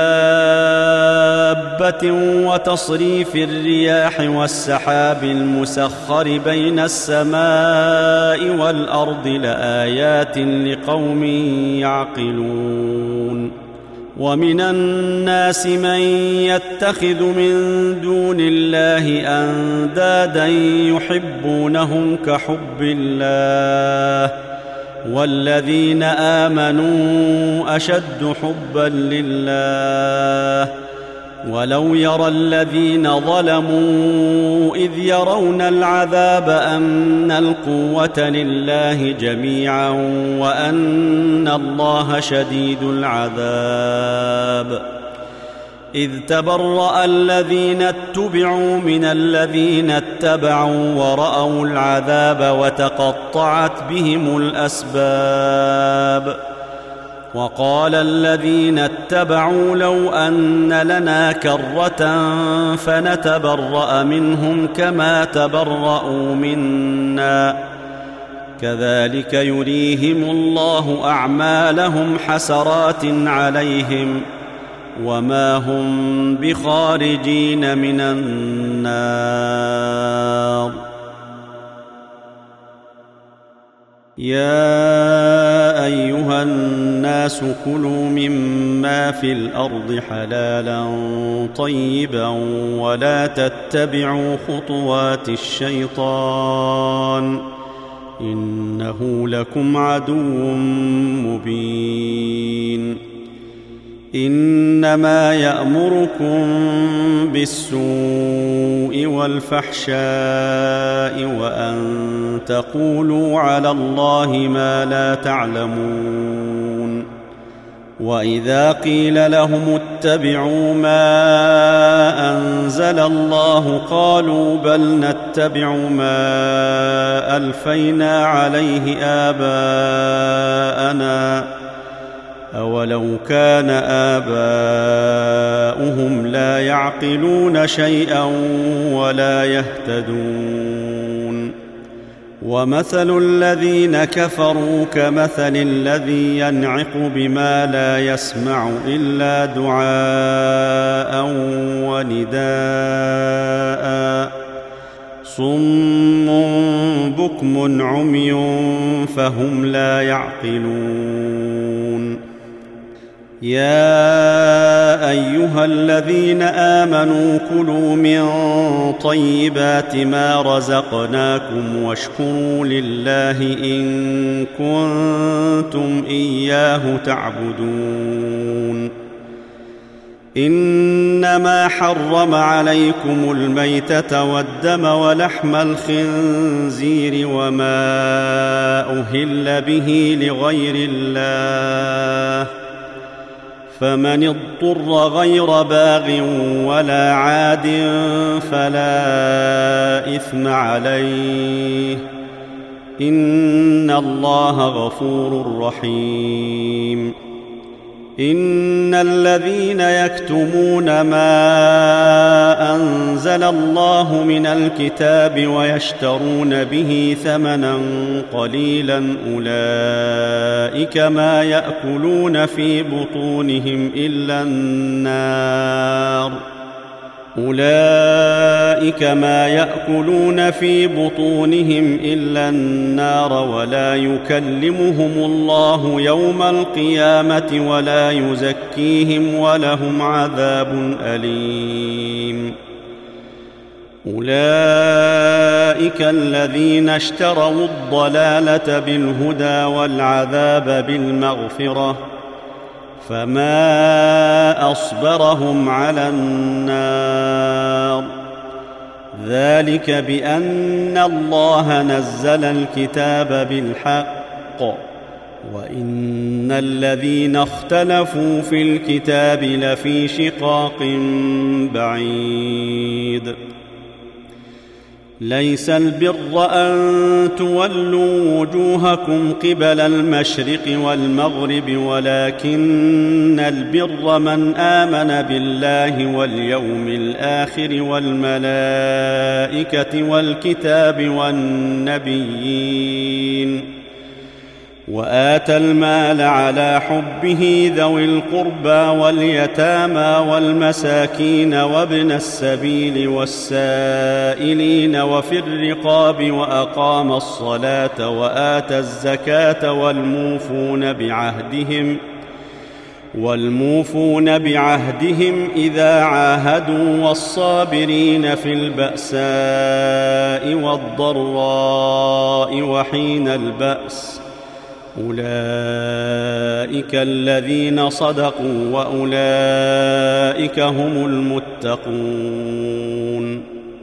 دابة وتصريف الرياح والسحاب المسخر بين السماء والأرض لآيات لقوم يعقلون. ومن الناس من يتخذ من دون الله أندادا يحبونهم كحب الله والذين آمنوا أشد حبا لله. ولو يرى الذين ظلموا إذ يرون العذاب أن القوة لله جميعا وأن الله شديد العذاب، إذ تبرأ الذين اتبعوا من الذين اتبعوا ورأوا العذاب وتقطعت بهم الأسباب. وقال الذين اتبعوا لو أن لنا كرة فنتبرأ منهم كما تبرأوا منا، كذلك يريهم الله أعمالهم حسرات عليهم وما هم بخارجين من النار. يا أيها الناس كلوا مما في الأرض حلالا طيبا ولا تتبعوا خطوات الشيطان إنه لكم عدو مبين. إنما يأمركم بالسوء والفحشاء وأن تقولوا على الله ما لا تعلمون. وإذا قيل لهم اتبعوا ما أنزل الله قالوا بل نتبع ما ألفينا عليه آباءنا أولو كان آباؤهم لا يعقلون شيئا ولا يهتدون. ومثل الذين كفروا كمثل الذي ينعق بما لا يسمع إلا دعاء ونداء صم بكم عمي فهم لا يعقلون. يا أيها الذين آمنوا كلوا من طيبات ما رزقناكم واشكروا لله إن كنتم إياه تعبدون. إنما حرم عليكم الميتة والدم ولحم الخنزير وما أهل به لغير الله، فمن اضطر غير باغ ولا عاد فلا إثم عليه، إن الله غفور رحيم. إن الذين يكتمون ما أنزل الله من الكتاب ويشترون به ثمنا قليلا أولئك ما يأكلون في بطونهم إلا النار ولا يكلمهم الله يوم القيامة ولا يزكيهم ولهم عذاب أليم. أولئك الذين اشتروا الضلالة بالهدى والعذاب بالمغفرة، فما أصبرهم على النار. ذلك بأن الله نزل الكتاب بالحق، وإن الذين اختلفوا في الكتاب لفي شقاق بعيد. ليس البر أن تولوا وجوهكم قبل المشرق والمغرب، ولكن البر من آمن بالله واليوم الآخر والملائكة والكتاب والنبيين، وآتى المال على حبه ذوي القربى واليتامى والمساكين وابن السبيل والسائلين وفي الرقاب، وأقام الصلاة وآتى الزكاة والموفون بعهدهم إذا عاهدوا، والصابرين في البأساء والضراء وحين البأس. أولئك الذين صدقوا وأولئك هم المتقون.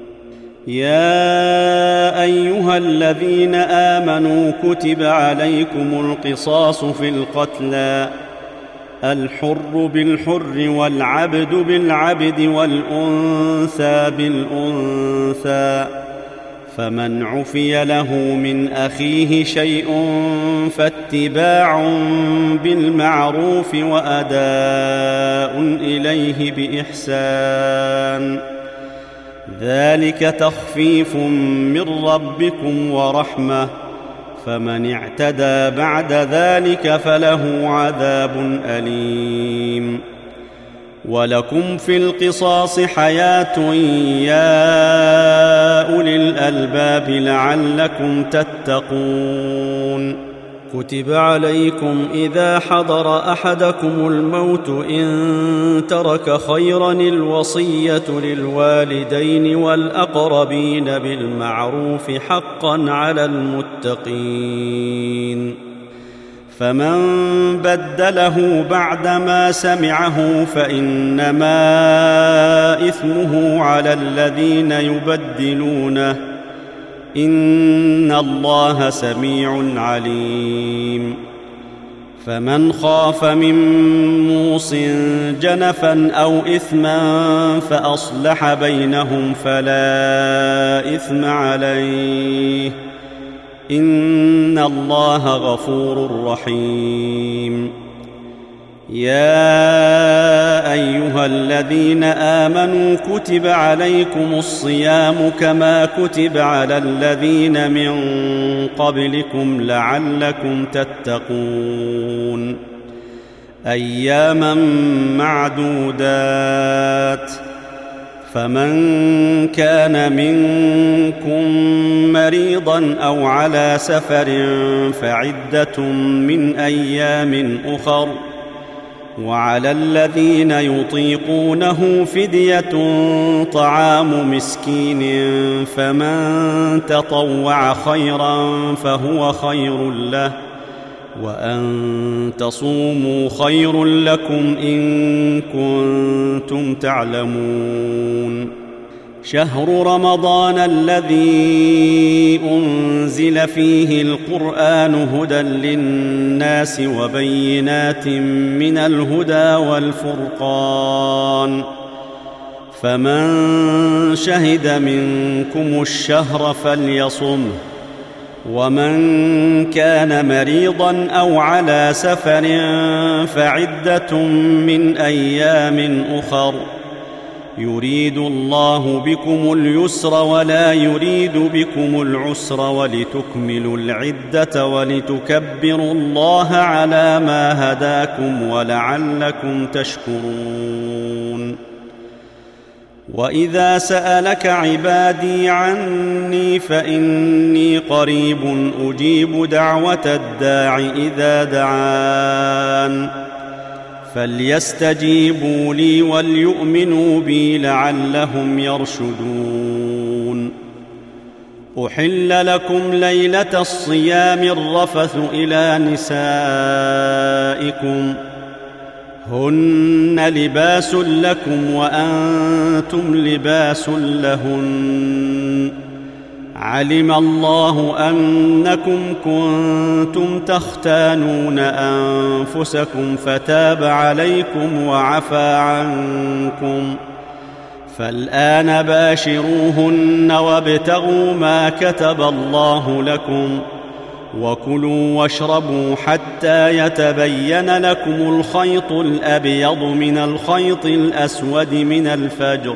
يا أيها الذين آمنوا كتب عليكم القصاص في القتلى، الحر بالحر والعبد بالعبد والأنثى بالأنثى، فمن عفي له من أخيه شيء فاتباع بالمعروف وأداء إليه بإحسان، ذلك تخفيف من ربكم ورحمة، فمن اعتدى بعد ذلك فله عذاب أليم. ولكم في القصاص حياة يا أولي الألباب لعلكم تتقون. كتب عليكم إذا حضر أحدكم الموت إن ترك خيرا الوصية للوالدين والأقربين بالمعروف حقا على المتقين، فمن بدله بعدما سمعه فإنما إثمه على الذين يبدلونه، إن الله سميع عليم. فمن خاف من موص جنفا أو إثما فأصلح بينهم فلا إثم عليه، إن الله غفور رحيم. يا أيها الذين آمنوا كتب عليكم الصيام كما كتب على الذين من قبلكم لعلكم تتقون، أياما معدودات، فمن كان منكم مريضا أو على سفر فعدة من أيام أخر، وعلى الذين يطيقونه فدية طعام مسكين، فمن تطوع خيرا فهو خير له، وأن تصوموا خير لكم إن كنتم تعلمون. شهر رمضان الذي أنزل فيه القرآن هدى للناس وبينات من الهدى والفرقان، فمن شهد منكم الشهر فليصمه، ومن كان مريضا أو على سفر فعدة من أيام أخر، يريد الله بكم اليسر ولا يريد بكم العسر، ولتكملوا العدة ولتكبروا الله على ما هداكم ولعلكم تشكرون. وإذا سألك عبادي عني فإني قريب أجيب دعوة الداع إذا دعان، فليستجيبوا لي وليؤمنوا بي لعلهم يرشدون. أحل لكم ليلة الصيام الرفث إلى نسائكم، هن لباس لكم وأنتم لباس لهن، علم الله أنكم كنتم تختانون أنفسكم فتاب عليكم وعفى عنكم، فالآن باشروهن وابتغوا ما كتب الله لكم، وكلوا واشربوا حتى يتبين لكم الخيط الأبيض من الخيط الأسود من الفجر،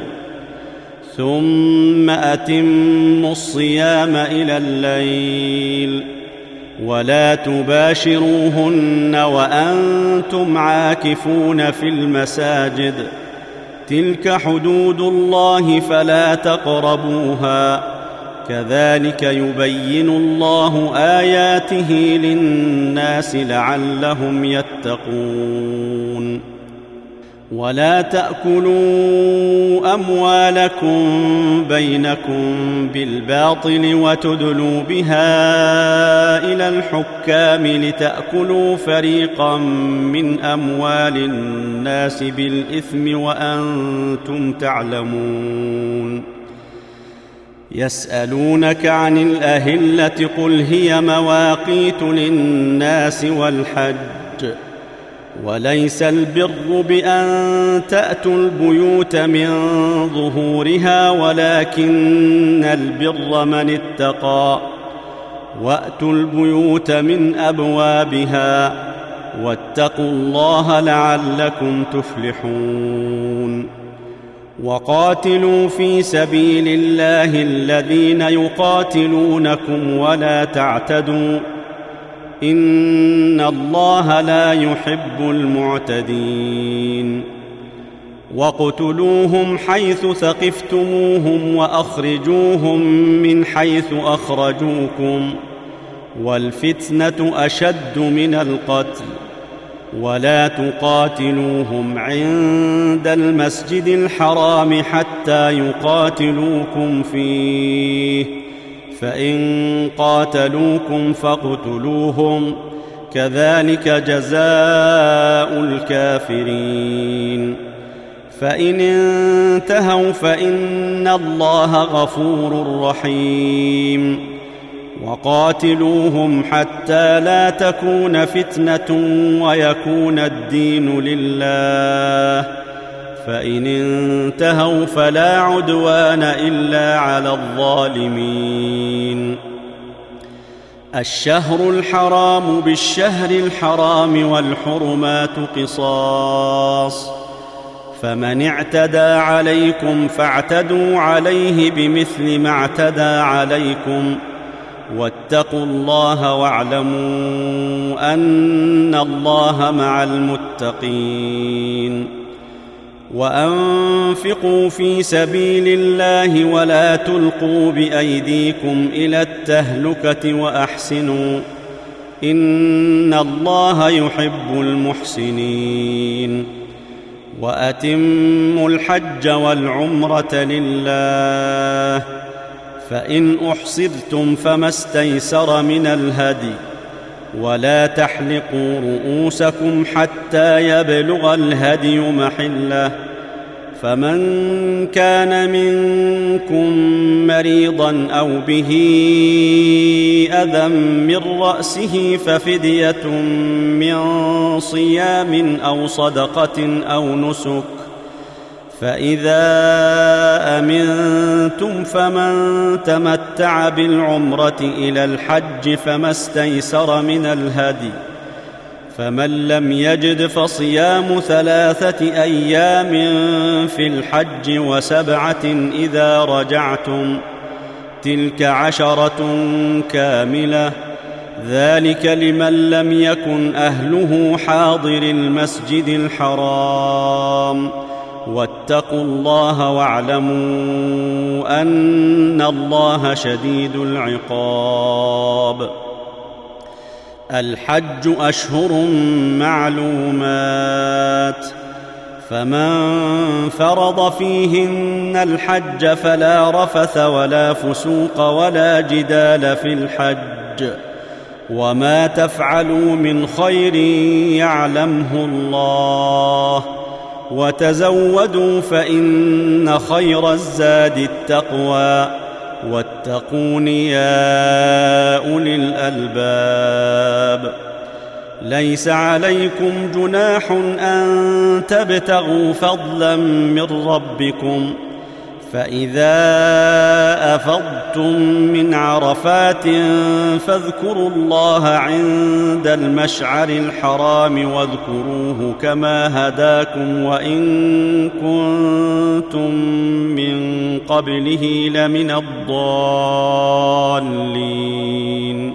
ثم أتموا الصيام إلى الليل، ولا تباشروهن وأنتم عاكفون في المساجد، تلك حدود الله فلا تقربوها، كذلك يبين الله آياته للناس لعلهم يتقون. ولا تأكلوا أموالكم بينكم بالباطل وتدلوا بها إلى الحكام لتأكلوا فريقا من أموال الناس بالإثم وأنتم تعلمون. يسألونك عن الأهلة قل هي مواقيت للناس والحج، وليس البر بأن تأتوا البيوت من ظهورها ولكن البر من اتقى، وأتوا البيوت من أبوابها، واتقوا الله لعلكم تفلحون. وقاتلوا في سبيل الله الذين يقاتلونكم ولا تعتدوا، إن الله لا يحب المعتدين. واقتلوهم حيث ثقفتموهم وأخرجوهم من حيث أخرجوكم، والفتنة أشد من القتل، ولا تقاتلوهم عند المسجد الحرام حتى يقاتلوكم فيه، فإن قاتلوكم فاقتلوهم، كذلك جزاء الكافرين. فإن انتهوا فإن الله غفور رحيم. وقاتلوهم حتى لا تكون فتنة ويكون الدين لله، فإن انتهوا فلا عدوان إلا على الظالمين. الشهر الحرام بالشهر الحرام والحرمات قصاص، فمن اعتدى عليكم فاعتدوا عليه بمثل ما اعتدى عليكم، واتقوا الله واعلموا أن الله مع المتقين. وأنفقوا في سبيل الله ولا تلقوا بأيديكم إلى التهلكة وأحسنوا إن الله يحب المحسنين. وأتموا الحج والعمرة لله، فإن أحصرتم فما استيسر من الهدي، ولا تحلقوا رؤوسكم حتى يبلغ الهدي محله، فمن كان منكم مريضا أو به أذى من رأسه ففدية من صيام أو صدقة أو نسك، فإذا أمنتم فمن تمتع بالعمرة إلى الحج فما استيسر من الهدي، فمن لم يجد فصيام 3 أيام في الحج و7 إذا رجعتم، تلك 10 كاملة، ذلك لمن لم يكن أهله حاضر المسجد الحرام. واتقوا الله واعلموا أن الله شديد العقاب. الحج أشهر معلومات، فمن فرض فيهن الحج فلا رفث ولا فسوق ولا جدال في الحج، وما تفعلوا من خير يعلمه الله، وتزودوا فإن خير الزاد التقوى، واتقون يا أولي الألباب. ليس عليكم جناح أن تبتغوا فضلا من ربكم، فإذا أفضتم من عرفات فاذكروا الله عند المشعر الحرام واذكروه كما هداكم وإن كنتم من قبله لمن الضالين.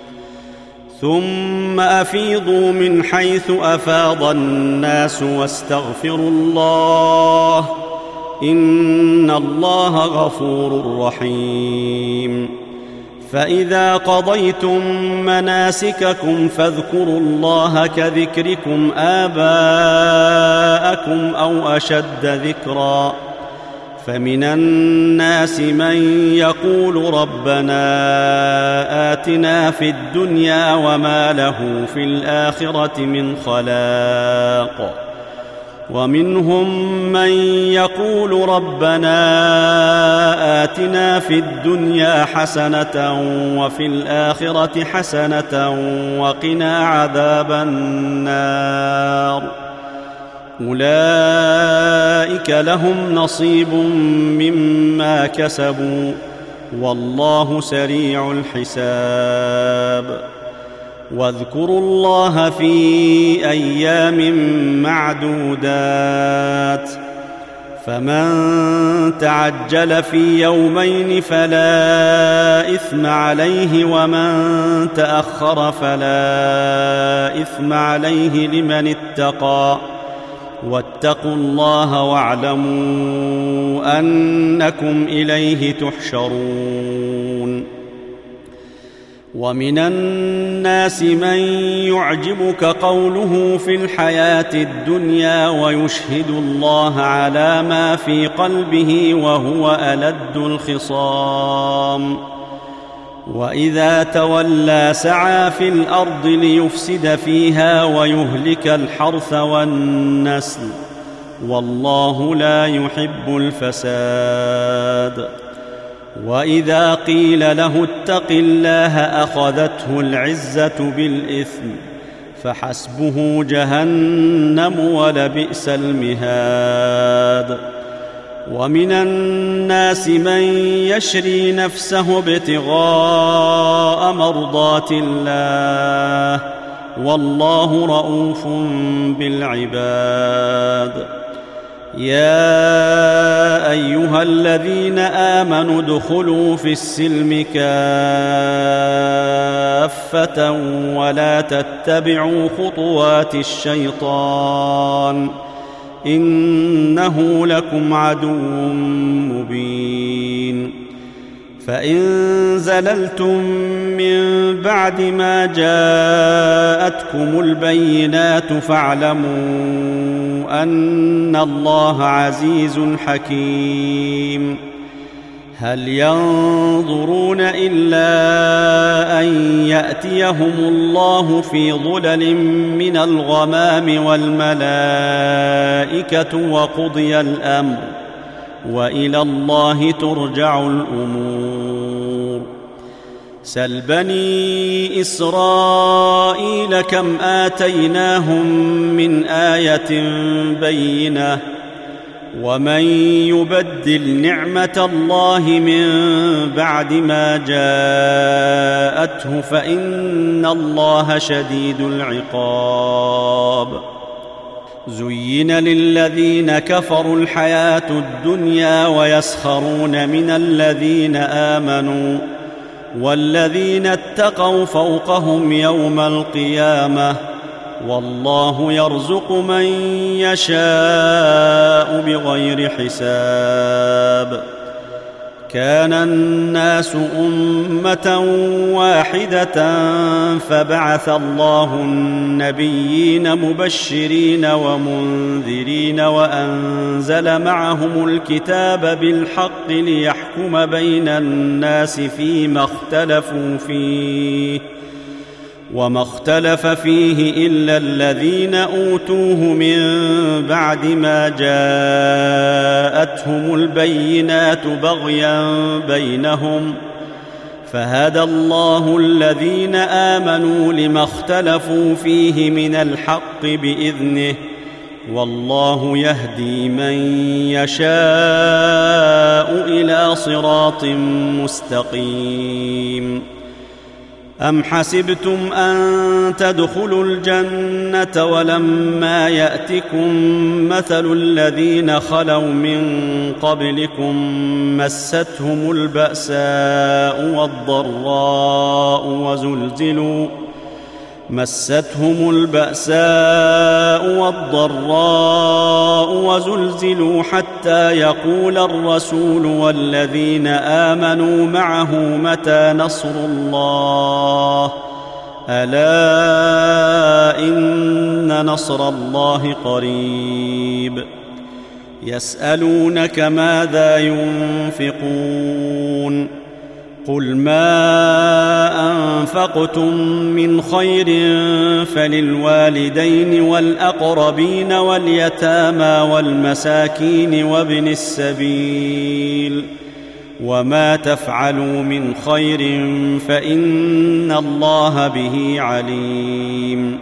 ثم أفيضوا من حيث أفاض الناس واستغفروا الله، إن الله غفور رحيم. فإذا قضيتم مناسككم فاذكروا الله كذكركم آباءكم أو أشد ذكرا، فمن الناس من يقول ربنا آتنا في الدنيا وما له في الآخرة من خلاق، ومنهم من يقول ربنا آتنا في الدنيا حسنة وفي الآخرة حسنة وقنا عذاب النار. أولئك لهم نصيب مما كسبوا، والله سريع الحساب. واذكروا الله في أيام معدودات، فمن تعجل في يومين فلا إثم عليه، ومن تأخر فلا إثم عليه لمن اتقى، واتقوا الله واعلموا أنكم إليه تحشرون. ومن الناس من يعجبك قوله في الحياة الدنيا ويشهد الله على ما في قلبه وهو ألد الخصام، وإذا تولى سعى في الأرض ليفسد فيها ويهلك الحرث والنسل، والله لا يحب الفساد. وإذا قيل له اتق الله أخذته العزة بالإثم، فحسبه جهنم ولبئس المهاد. ومن الناس من يشري نفسه ابتغاء مرضات الله، والله رؤوف بالعباد. يا أيها الذين آمنوا ادخلوا في السلم كافة ولا تتبعوا خطوات الشيطان، إنه لكم عدو مبين. فإن زللتم من بعد ما جاءتكم البينات فاعلموا أن الله عزيز حكيم. هل ينظرون إلا أن يأتيهم الله في ظلل من الغمام والملائكة وقضي الأمر وإلى الله ترجع الأمور. سل بني إسرائيل كم آتيناهم من آية بينة ومن يبدل نعمة الله من بعد ما جاءته فإن الله شديد العقاب. زين للذين كفروا الحياة الدنيا ويسخرون من الذين آمنوا والذين اتقوا فوقهم يوم القيامة والله يرزق من يشاء بغير حساب. كان الناس أمة واحدة فبعث الله النبيين مبشرين ومنذرين وأنزل معهم الكتاب بالحق ليحكم بين الناس فيما اختلفوا فيه وما اختلف فيه إلا الذين أوتوه من بعد ما جاءتهم البينات بغيا بينهم فهدى الله الذين آمنوا لما اختلفوا فيه من الحق بإذنه والله يهدي من يشاء إلى صراط مستقيم. أم حسبتم أن تدخلوا الجنة ولما يأتكم مثل الذين خلوا من قبلكم مستهم البأساء والضراء وزلزلوا حتى يقول الرسول والذين آمنوا معه متى نصر الله ألا إن نصر الله قريب. يسألونك ماذا ينفقون قل ما أنفقتم من خير فللوالدين والأقربين واليتامى والمساكين وابن السبيل وما تفعلوا من خير فإن الله به عليم.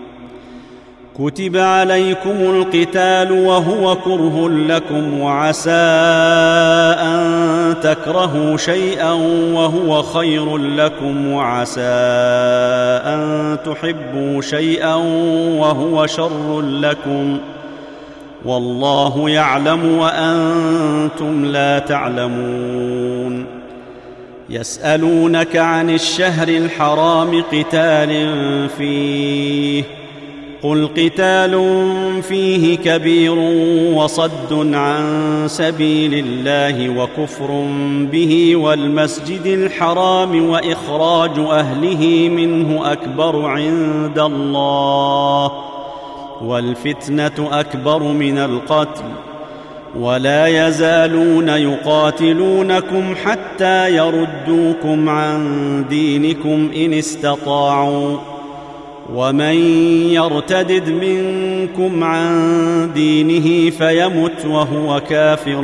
كتب عليكم القتال وهو كره لكم وعسى أن تكرهوا شيئا وهو خير لكم وعسى أن تحبوا شيئا وهو شر لكم والله يعلم وأنتم لا تعلمون. يسألونك عن الشهر الحرام قتال فيه قل قتال فيه كبير وصد عن سبيل الله وكفر به والمسجد الحرام وإخراج أهله منه أكبر عند الله والفتنة أكبر من القتل ولا يزالون يقاتلونكم حتى يردوكم عن دينكم إن استطاعوا ومن يرتدد منكم عن دينه فيمت وهو كافر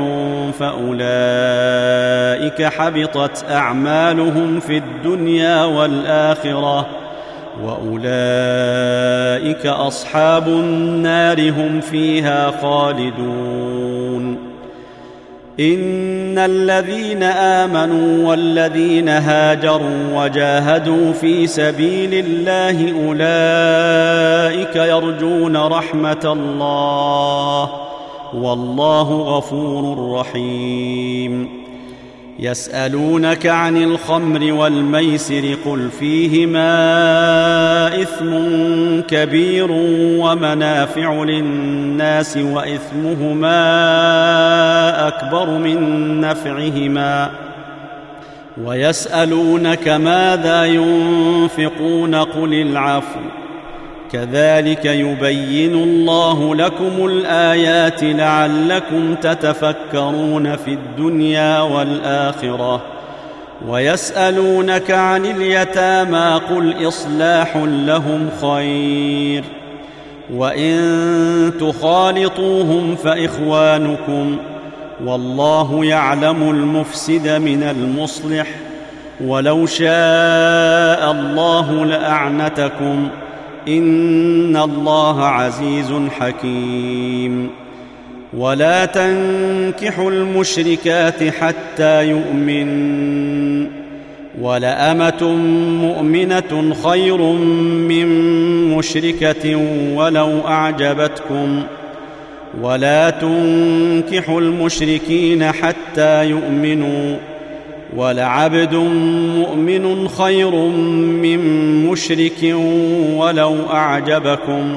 فأولئك حبطت أعمالهم في الدنيا والآخرة وأولئك أصحاب النار هم فيها خالدون. إن الذين آمنوا والذين هاجروا وجاهدوا في سبيل الله أولئك يرجون رحمة الله والله غفور رحيم. يسألونك عن الخمر والميسر قل فيهما إثم كبير ومنافع للناس وإثمهما أكبر من نفعهما ويسألونك ماذا ينفقون قل العفو كذلك يبين الله لكم الآيات لعلكم تتفكرون في الدنيا والآخرة ويسألونك عن اليتامى قل إصلاح لهم خير وإن تخالطوهم فإخوانكم والله يعلم المفسد من المصلح ولو شاء الله لأعنتكم إن الله عزيز حكيم ولا تنكحوا المشركات حتى يؤمنوا ولأمة مؤمنة خير من مشركة ولو أعجبتكم ولا تنكحوا المشركين حتى يؤمنوا ولعبد مؤمن خير من مشرك ولو أعجبكم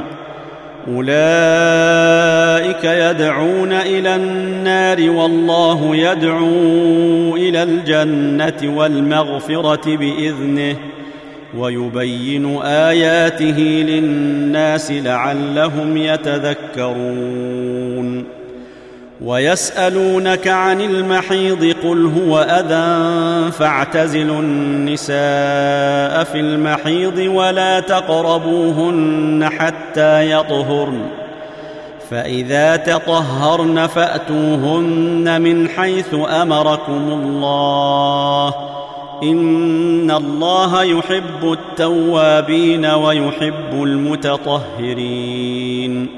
أولئك يدعون إلى النار والله يدعو إلى الجنة والمغفرة بإذنه ويبين آياته للناس لعلهم يتذكرون ويسألونك عن المحيض قل هو أذى فاعتزلوا النساء في المحيض ولا تقربوهن حتى يطهرن فإذا تطهرن فأتوهن من حيث أمركم الله إن الله يحب التوابين ويحب المتطهرين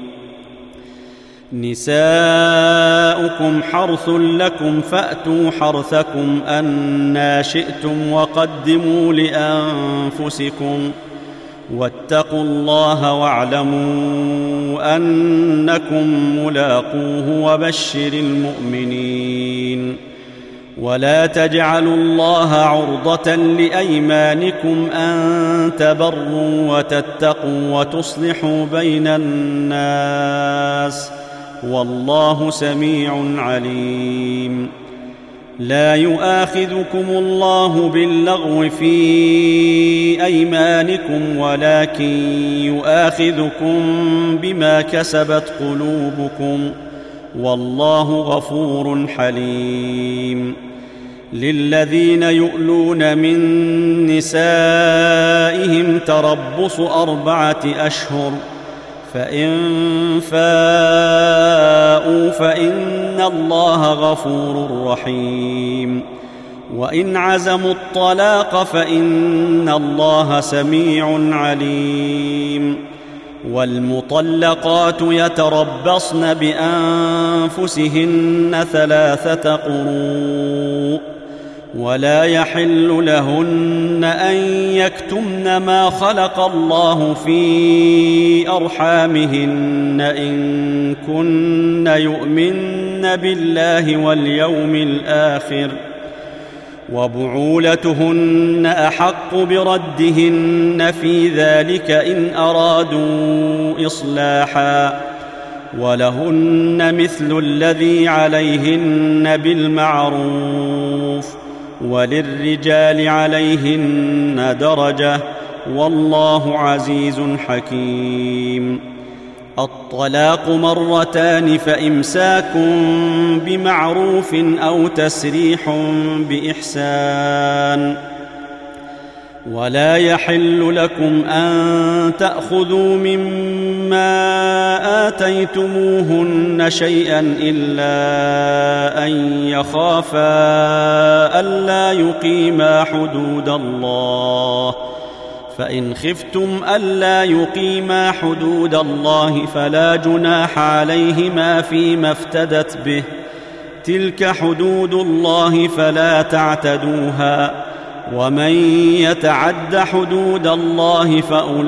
نساؤكم حرث لكم فأتوا حرثكم أنى شئتم وقدموا لأنفسكم واتقوا الله واعلموا أنكم ملاقوه وبشر المؤمنين ولا تجعلوا الله عرضة لأيمانكم أن تبروا وتتقوا وتصلحوا بين الناس والله سميع عليم لا يؤاخذكم الله باللغو في أيمانكم ولكن يؤاخذكم بما كسبت قلوبكم والله غفور حليم للذين يؤلون من نسائهم تربص 4 أشهر فإن فاءوا فإن الله غفور رحيم وإن عزموا الطلاق فإن الله سميع عليم والمطلقات يتربصن بأنفسهن 3 قروء ولا يحل لهن أن يكتمن ما خلق الله في أرحامهن إن كن يؤمن بالله واليوم الآخر وبعولتهن أحق بردهن في ذلك إن أرادوا إصلاحا ولهن مثل الذي عليهن بالمعروف وللرجال عليهن درجة والله عزيز حكيم الطلاق 2 فإمساك بمعروف أو تسريح بإحسان ولا يحل لكم أن تأخذوا مما آتيتموهن شيئا إلا أن يخافا ألا يقيما حدود الله فإن خفتم ألا يقيما حدود الله فلا جناح عليهما فيما افتدت به تلك حدود الله فلا تعتدوها ومن يتعد حدود الله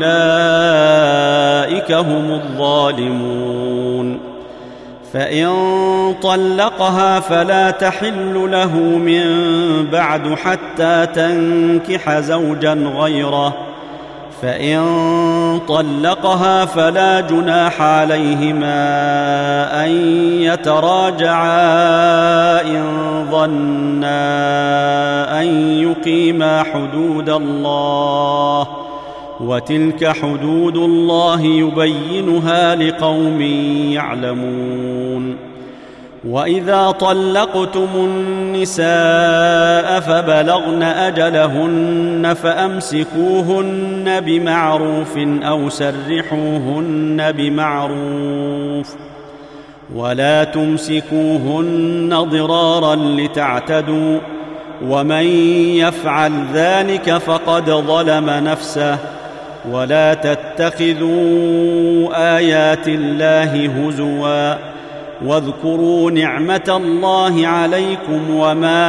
فأولئك هم الظالمون فإن طلقها فلا تحل له من بعد حتى تنكح زوجا غيره فإن طلقها فلا جناح عليهما أن يتراجعا إن ظنا أن يقيما حدود الله، وتلك حدود الله يبينها لقوم يعلمون. وإذا طلقتم النساء فبلغن أجلهن فأمسكوهن بمعروف أو سرحوهن بمعروف، ولا تمسكوهن ضرارا لتعتدوا، ومن يفعل ذلك فقد ظلم نفسه. ولا تتخذوا آيات الله هزوا، واذكروا نعمة الله عليكم وما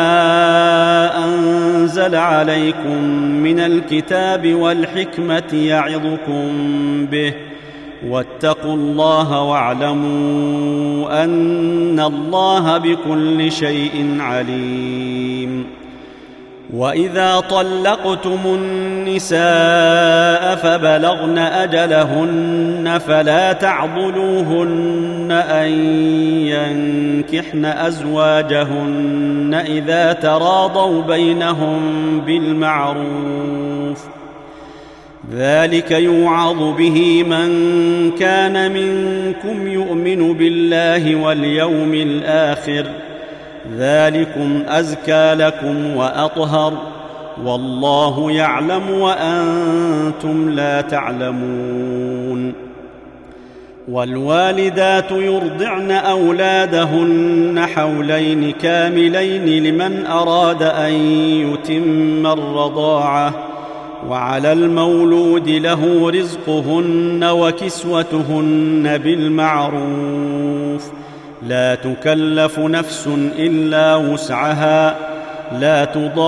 أنزل عليكم من الكتاب والحكمة يعظكم به، واتقوا الله واعلموا أن الله بكل شيء عليم. وإذا طلقتم النساء فبلغن أجلهن فلا تعضلوهن أن ينكحن أزواجهن إذا تراضوا بينهم بالمعروف، ذلك يوعظ به من كان منكم يؤمن بالله واليوم الآخر، ذلكم أزكى لكم وأطهر، والله يعلم وأنتم لا تعلمون. والوالدات يرضعن أولادهن حولين كاملين لمن أراد أن يتم الرضاعة، وعلى المولود له رزقهن وكسوتهن بالمعروف، لا تكلف نفس إلا وسعها، لا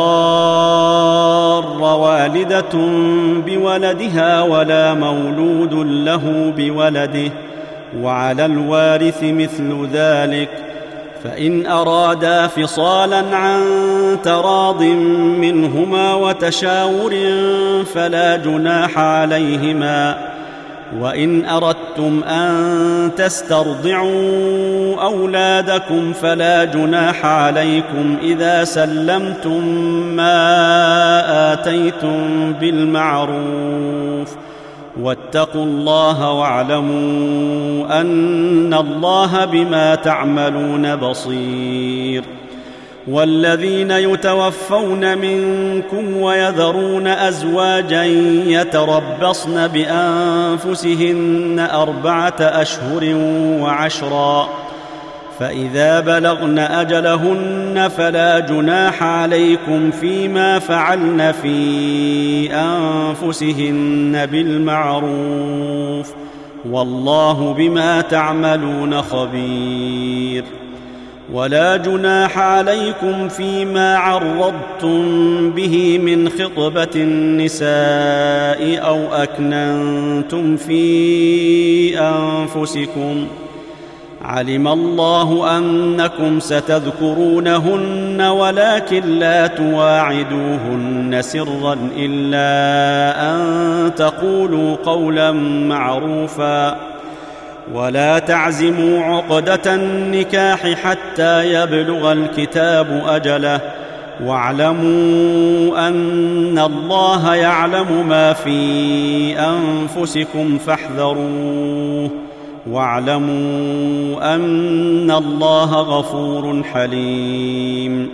تضار والدة بولدها ولا مولود له بولده، وعلى الوارث مثل ذلك، فإن أرادا فصالا عن تراض منهما وتشاور فلا جناح عليهما. وإن أردتم أن تسترضعوا أولادكم فلا جناح عليكم إذا سلمتم ما آتيتم بالمعروف، واتقوا الله واعلموا أن الله بما تعملون بصير. والذين يتوفون منكم ويذرون أزواجا يتربصن بأنفسهن 4 أشهر وعشرا، فإذا بلغن أجلهن فلا جناح عليكم فيما فعلن في أنفسهن بالمعروف، والله بما تعملون خبير. ولا جناح عليكم فيما عرضتم به من خطبة النساء أو أكننتم في أنفسكم، علم الله أنكم ستذكرونهن ولكن لا تواعدوهن سرا إلا أن تقولوا قولا معروفا، ولا تعزموا عقدة النكاح حتى يبلغ الكتاب أجله، واعلموا أن الله يعلم ما في أنفسكم فاحذروه، واعلموا أن الله غفور حليم.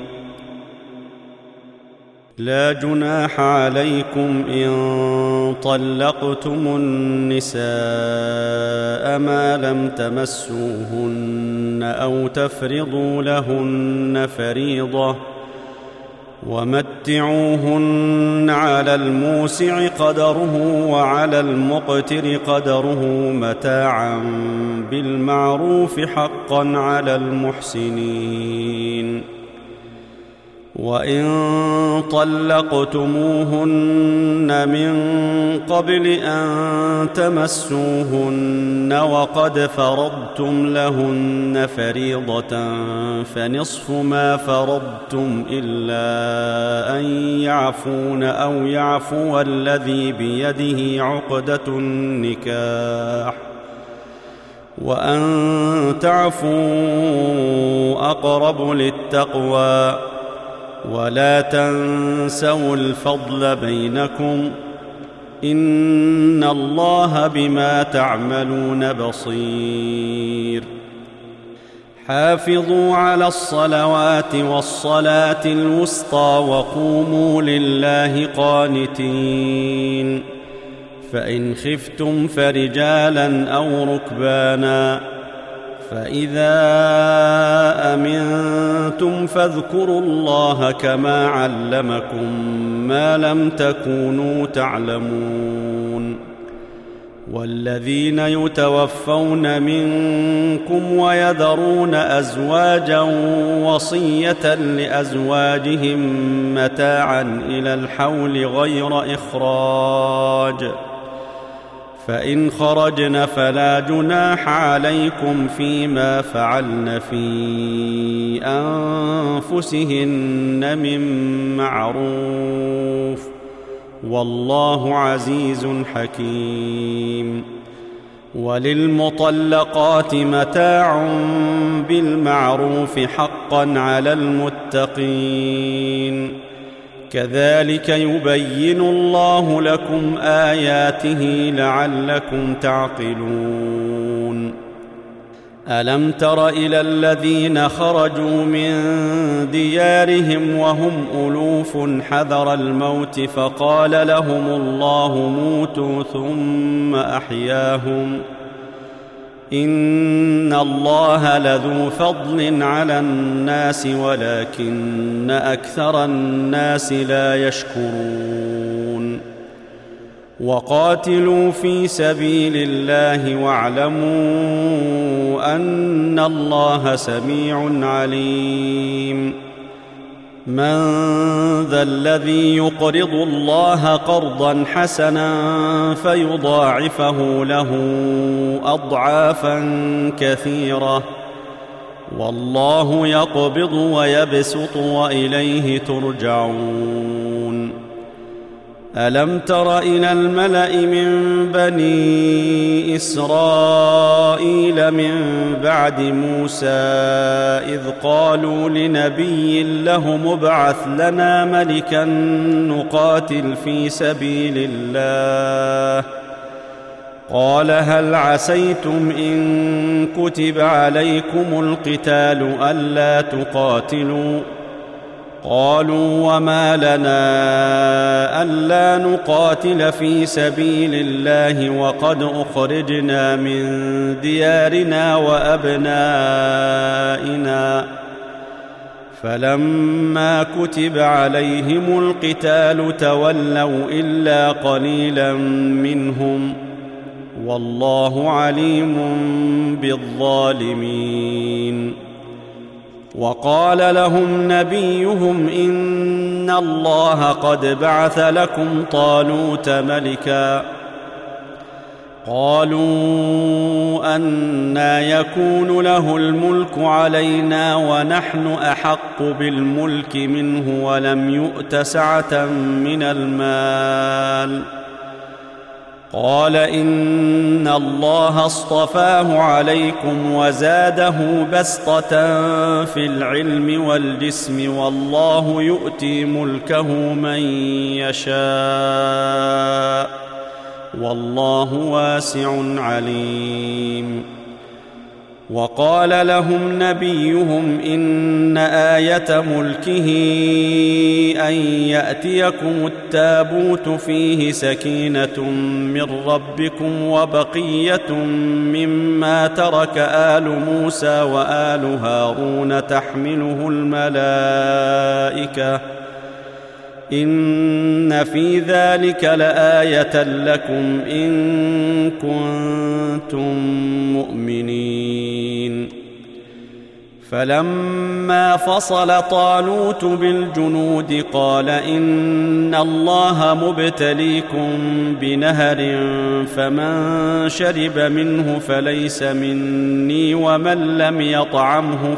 لا جناح عليكم إن طلقتم النساء ما لم تمسوهن أو تفرضوا لهن فريضة، ومتعوهن على الموسع قدره وعلى المقتر قدره متاعا بالمعروف حقا على المحسنين. وإن طلقتموهن من قبل أن تمسوهن وقد فرضتم لهن فريضة فنصف ما فرضتم إلا أن يعفون أو يعفو الذي بيده عقدة النكاح وأن تعفوا أقرب للتقوى ولا تنسوا الفضل بينكم إن الله بما تعملون بصير حافظوا على الصلوات والصلاة الوسطى وقوموا لله قانتين فإن خفتم فرجالا أو ركبانا فإذا أمنتم فاذكروا الله كما علمكم ما لم تكونوا تعلمون والذين يتوفون منكم ويذرون أزواجا وصية لأزواجهم متاعا إلى الحول غير إخراج فإن خرجن فلا جناح عليكم فيما فعلن في أنفسهن من معروف والله عزيز حكيم وللمطلقات متاع بالمعروف حقا على المتقين كذلك يبين الله لكم آياته لعلكم تعقلون ألم تر إلى الذين خرجوا من ديارهم وهم ألوف حذر الموت فقال لهم الله موتوا ثم أحياهم إن الله لذو فضل على الناس ولكن أكثر الناس لا يشكرون وقاتلوا في سبيل الله واعلموا أن الله سميع عليم من ذا الذي يقرض الله قرضا حسنا فيضاعفه له أضعافا كثيرة والله يقبض ويبسط وإليه ترجعون ألم تر إلى الملأ من بني إسرائيل من بعد موسى إذ قالوا لنبي له ابعث لنا ملكا نقاتل في سبيل الله قال هل عسيتم إن كتب عليكم القتال ألا تقاتلوا قالوا وما لنا ألا نقاتل في سبيل الله وقد أخرجنا من ديارنا وأبنائنا فلما كتب عليهم القتال تولوا إلا قليلا منهم والله عليم بالظالمين وقال لهم نبيهم إن الله قد بعث لكم طالوت ملكا قالوا أنى يكون له الملك علينا ونحن أحق بالملك منه ولم يؤت سعة من المال قال إن الله اصطفاه عليكم وزاده بسطة في العلم والجسم والله يؤتي ملكه من يشاء والله واسع عليم وقال لهم نبيهم إن آية ملكه أن يأتيكم التابوت فيه سكينة من ربكم وبقية مما ترك آل موسى وآل هارون تحمله الملائكة إن في ذلك لآية لكم إن كنتم مؤمنين فلما فصل طالوت بالجنود قال إن الله مبتليكم بنهر فمن شرب منه فليس مني ومن لم يطعمه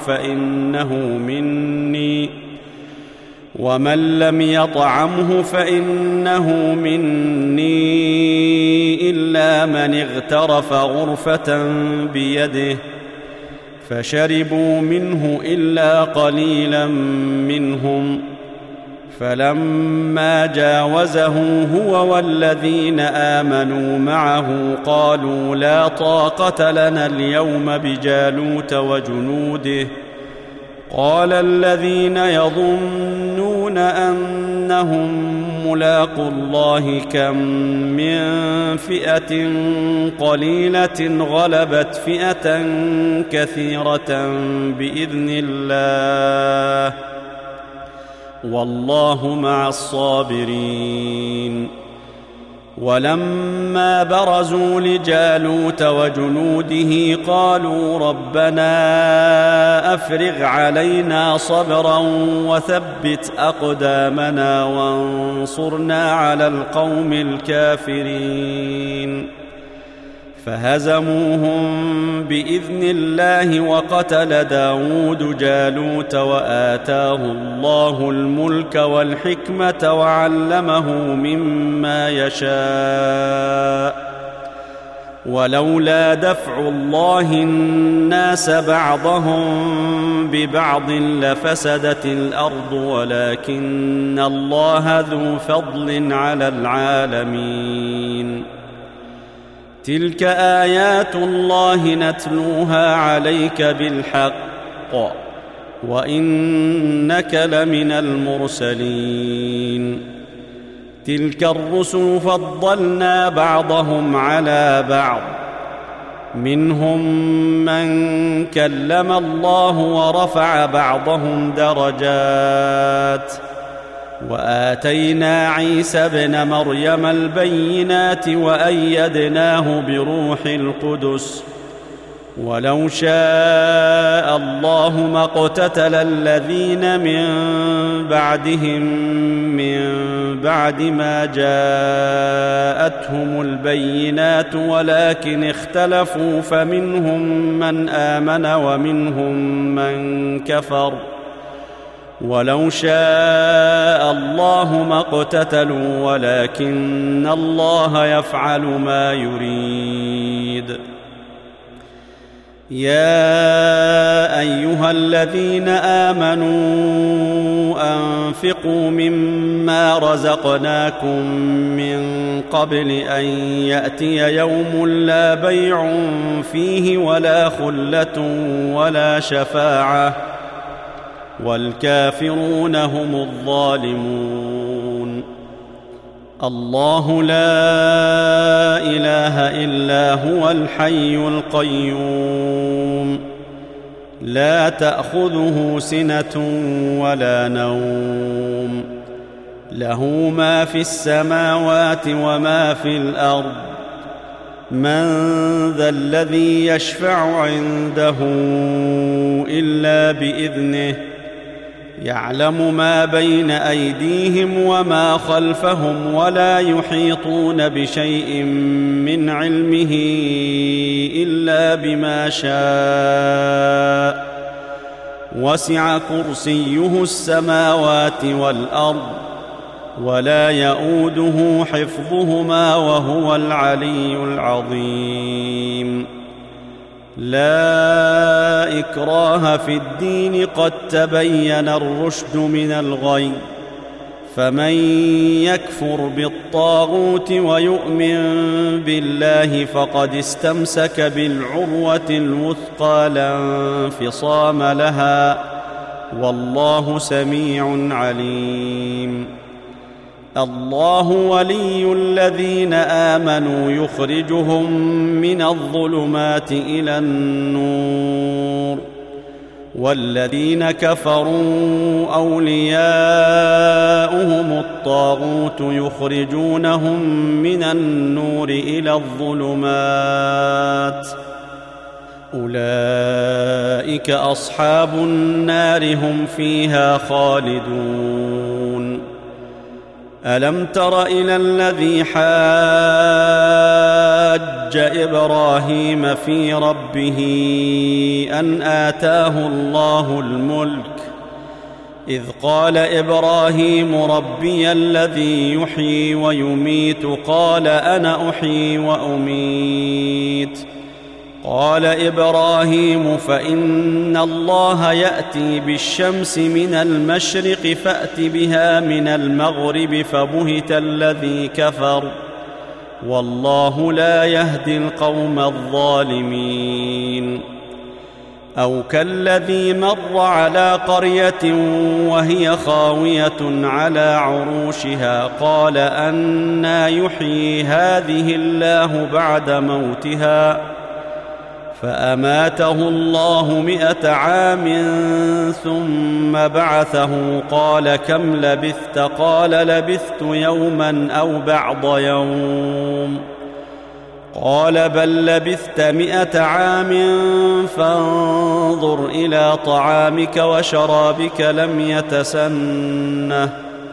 فإنه مني إلا من اغترف غرفة بيده فشربوا منه إلا قليلا منهم فلما جاوزه هو والذين آمنوا معه قالوا لا طاقة لنا اليوم بجالوت وجنوده قال الذين يظنون أنهم ملاقو الله كم من فئة قليلة غلبت فئة كثيرة بإذن الله والله مع الصابرين ولما برزوا لجالوت وجنوده قالوا ربنا أفرغ علينا صبرا وثبت أقدامنا وانصرنا على القوم الكافرين فهزموهم بإذن الله وقتل داود جالوت وآتاه الله الملك والحكمة وعلمه مما يشاء ولولا دفع الله الناس بعضهم ببعض لفسدت الأرض ولكن الله ذو فضل على العالمين تلك آيات الله نتلوها عليك بالحق وإنك لمن المرسلين تلك الرسل فضلنا بعضهم على بعض منهم من كلم الله ورفع بعضهم درجات وآتينا عيسى ابن مريم البينات وأيدناه بروح القدس ولو شاء الله ما اقتتل الذين من بعدهم من بعد ما جاءتهم البينات ولكن اختلفوا فمنهم من آمن ومنهم من كفر ولو شاء الله ما اقتتلوا ولكن الله يفعل ما يريد يا أيها الذين آمنوا أنفقوا مما رزقناكم من قبل أن يأتي يوم لا بيع فيه ولا خلة ولا شفاعة والكافرون هم الظالمون الله لا إله إلا هو الحي القيوم لا تأخذه سنة ولا نوم له ما في السماوات وما في الأرض من ذا الذي يشفع عنده إلا بإذنه يعلم ما بين أيديهم وما خلفهم ولا يحيطون بشيء من علمه إلا بما شاء وسع كرسيه السماوات والأرض ولا يؤوده حفظهما وهو العلي العظيم لا إكراه في الدين قد تبين الرشد من الغي فمن يكفر بالطاغوت ويؤمن بالله فقد استمسك بالعروة الوثقى لا انفصام لها والله سميع عليم الله ولي الذين آمنوا يخرجهم من الظلمات إلى النور والذين كفروا أولياؤهم الطاغوت يخرجونهم من النور إلى الظلمات أولئك أصحاب النار هم فيها خالدون. ألم تر إلى الذي حاج إبراهيم في ربه أن آتاه الله الملك إذ قال إبراهيم ربي الذي يحيي ويميت قال أنا أحيي وأميت قال إبراهيم فإن الله يأتي بالشمس من المشرق فأت بها من المغرب فبهت الذي كفر والله لا يهدي القوم الظالمين. أو كالذي مر على قرية وهي خاوية على عروشها قال أنى يحيي هذه الله بعد موتها فأماته الله 100 عام ثم بعثه قال كم لبثت قال لبثت يوما أو بعض يوم قال بل لبثت 100 عام فانظر إلى طعامك وشرابك لم يتسنه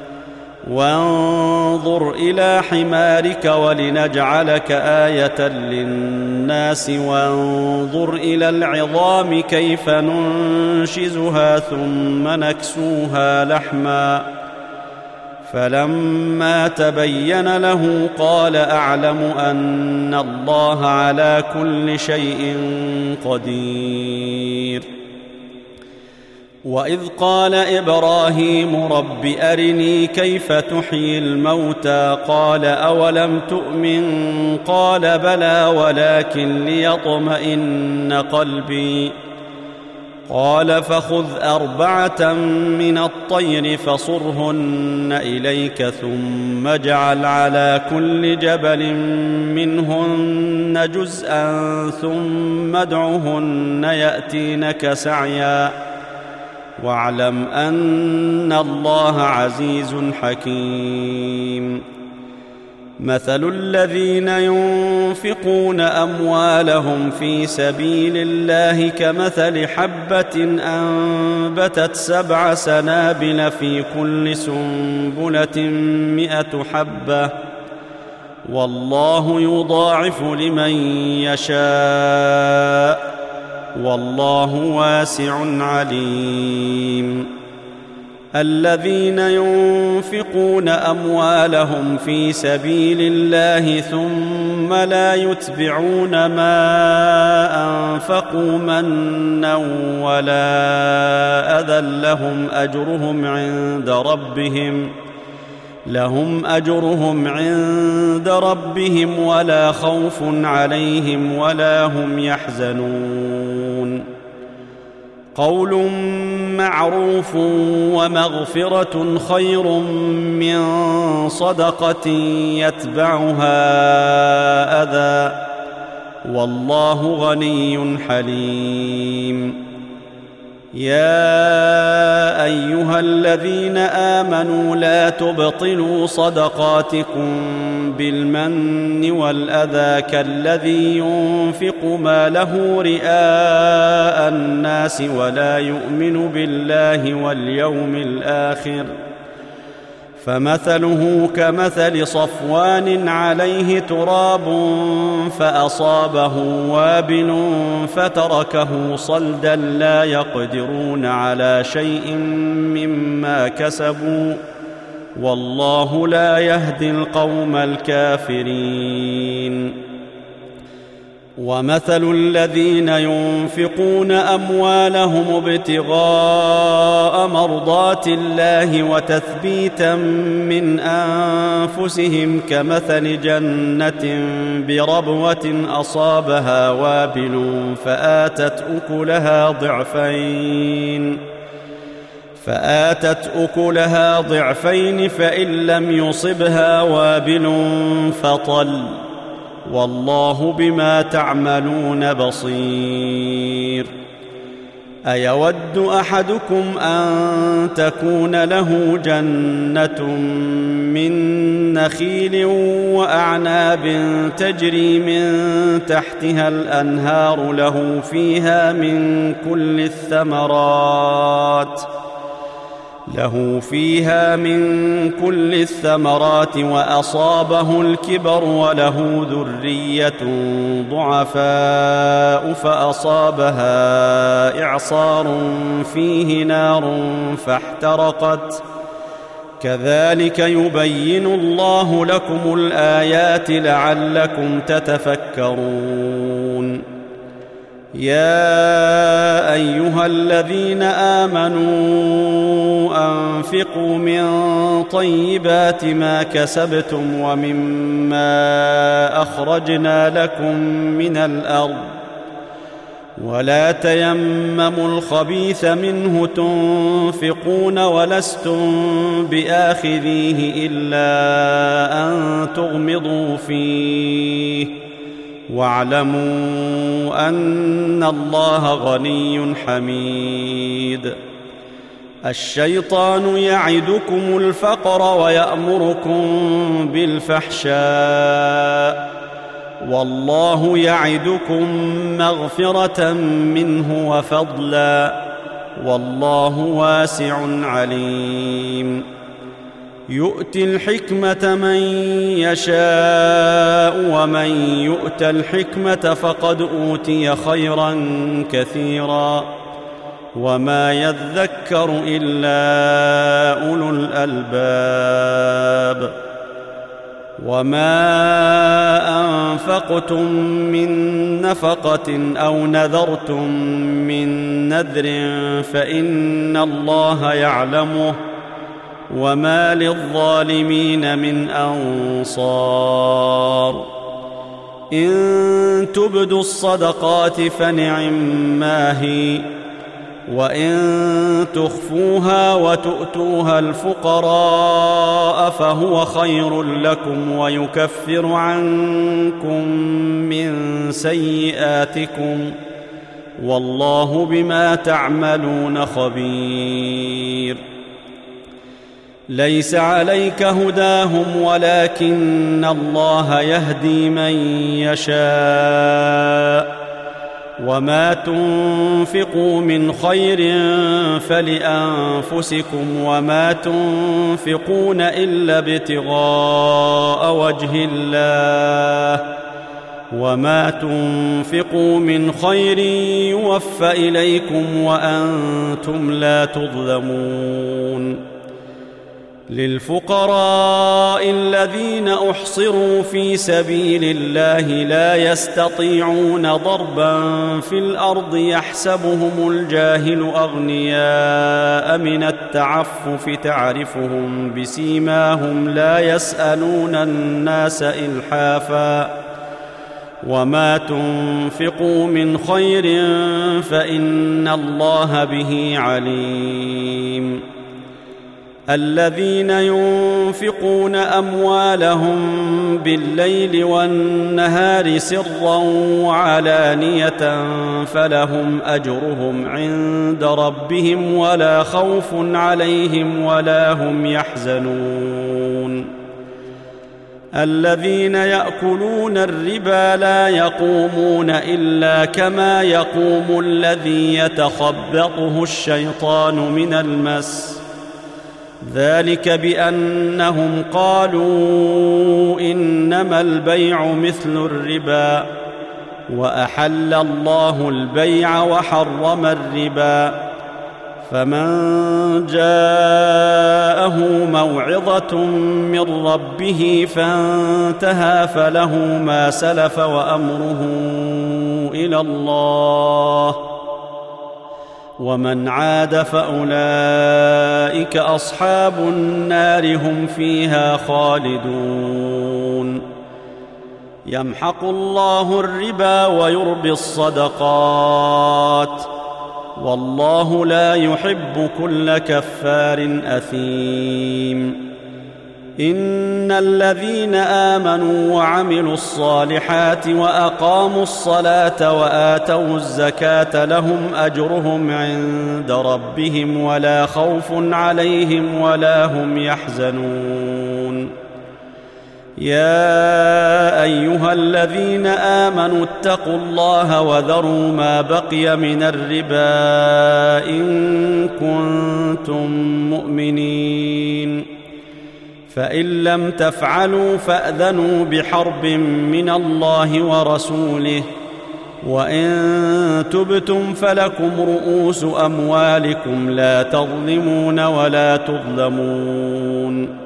وانظر إلى حمارك ولنجعلك آية للناس وانظر إلى العظام كيف ننشزها ثم نكسوها لحما فلما تبين له قال أعلم أن الله على كل شيء قدير. وإذ قال إبراهيم رب أرني كيف تحيي الموتى قال أولم تؤمن قال بلى ولكن ليطمئن قلبي قال فخذ 4 من الطير فصرهن إليك ثم اجعل على كل جبل منهن جزءا ثم ادعهن يأتينك سعيا واعلم أن الله عزيز حكيم. مثل الذين ينفقون أموالهم في سبيل الله كمثل حبة أنبتت 7 سنابل في كل سنبلة 100 حبة والله يضاعف لمن يشاء والله واسع عليم. الذين ينفقون أموالهم في سبيل الله ثم لا يتبعون ما أنفقوا منا ولا أذى لهم أجرهم عند ربهم ولا خوف عليهم ولا هم يحزنون. قول معروف ومغفرة خير من صدقة يتبعها أذى والله غني حليم. يا أيها الذين آمنوا لا تبطلوا صدقاتكم بالمن والأذى كالذي ينفق ماله رئاء الناس ولا يؤمن بالله واليوم الآخر فمثله كمثل صفوان عليه تراب فأصابه وابل فتركه صلدا لا يقدرون على شيء مما كسبوا والله لا يهدي القوم الكافرين. ومثل الذين ينفقون أموالهم ابتغاء مرضات الله وتثبيتا من أنفسهم كمثل جنة بربوة أصابها وابل فآتت أكلها ضعفين فإن لم يصبها وابل فطل والله بما تعملون بصير. أيود أحدكم أن تكون له جنة من نخيل وأعناب تجري من تحتها الأنهار له فيها من كل الثمرات وأصابه الكبر وله ذرية ضعفاء فأصابها إعصار فيه نار فاحترقت كذلك يبين الله لكم الآيات لعلكم تتفكرون يا أيها الذين آمنوا أنفقوا من طيبات ما كسبتم ومما أخرجنا لكم من الأرض ولا تيمموا الخبيث منه تنفقون ولستم بآخذيه إلا أن تغمضوا فيه واعلموا أن الله غني حميد الشيطان يعدكم الفقر ويأمركم بالفحشاء والله يعدكم مغفرة منه وفضلا والله واسع عليم يؤتي الحكمة من يشاء ومن يؤت الحكمة فقد أوتي خيرا كثيرا وما يذكر إلا أولو الألباب وما أنفقتم من نفقة أو نذرتم من نذر فإن الله يعلمه وما للظالمين من أنصار إن تبدوا الصدقات فنعما هي وإن تخفوها وتؤتوها الفقراء فهو خير لكم ويكفر عنكم من سيئاتكم والله بما تعملون خبير ليس عليك هداهم ولكن الله يهدي من يشاء وما تنفقوا من خير فلأنفسكم وما تنفقون إلا ابتغاء وجه الله وما تنفقوا من خير يوفى إليكم وأنتم لا تظلمون للفقراء الذين أحصروا في سبيل الله لا يستطيعون ضربا في الأرض يحسبهم الجاهل أغنياء من التعفف تعرفهم بسيماهم لا يسألون الناس إلحافا وما تنفقوا من خير فإن الله به عليم الذين ينفقون أموالهم بالليل والنهار سرا وعلانية فلهم أجرهم عند ربهم ولا خوف عليهم ولا هم يحزنون الذين يأكلون الربا لا يقومون إلا كما يقوم الذي يتخبطه الشيطان من المس ذلك بأنهم قالوا إنما البيع مثل الربا وأحل الله البيع وحرم الربا فمن جاءه موعظة من ربه فانتهى فله ما سلف وأمره إلى الله ومن عاد فأولئك أصحاب النار هم فيها خالدون يمحق الله الربا ويربي الصدقات والله لا يحب كل كفار أثيم إن الذين آمنوا وعملوا الصالحات وأقاموا الصلاة وآتوا الزكاة لهم أجرهم عند ربهم ولا خوف عليهم ولا هم يحزنون. يا أيها الذين آمنوا اتقوا الله وذروا ما بقي من الربا إن كنتم مؤمنين، فإن لم تفعلوا فأذنوا بحرب من الله ورسوله، وإن تبتم فلكم رؤوس أموالكم لا تظلمون ولا تظلمون.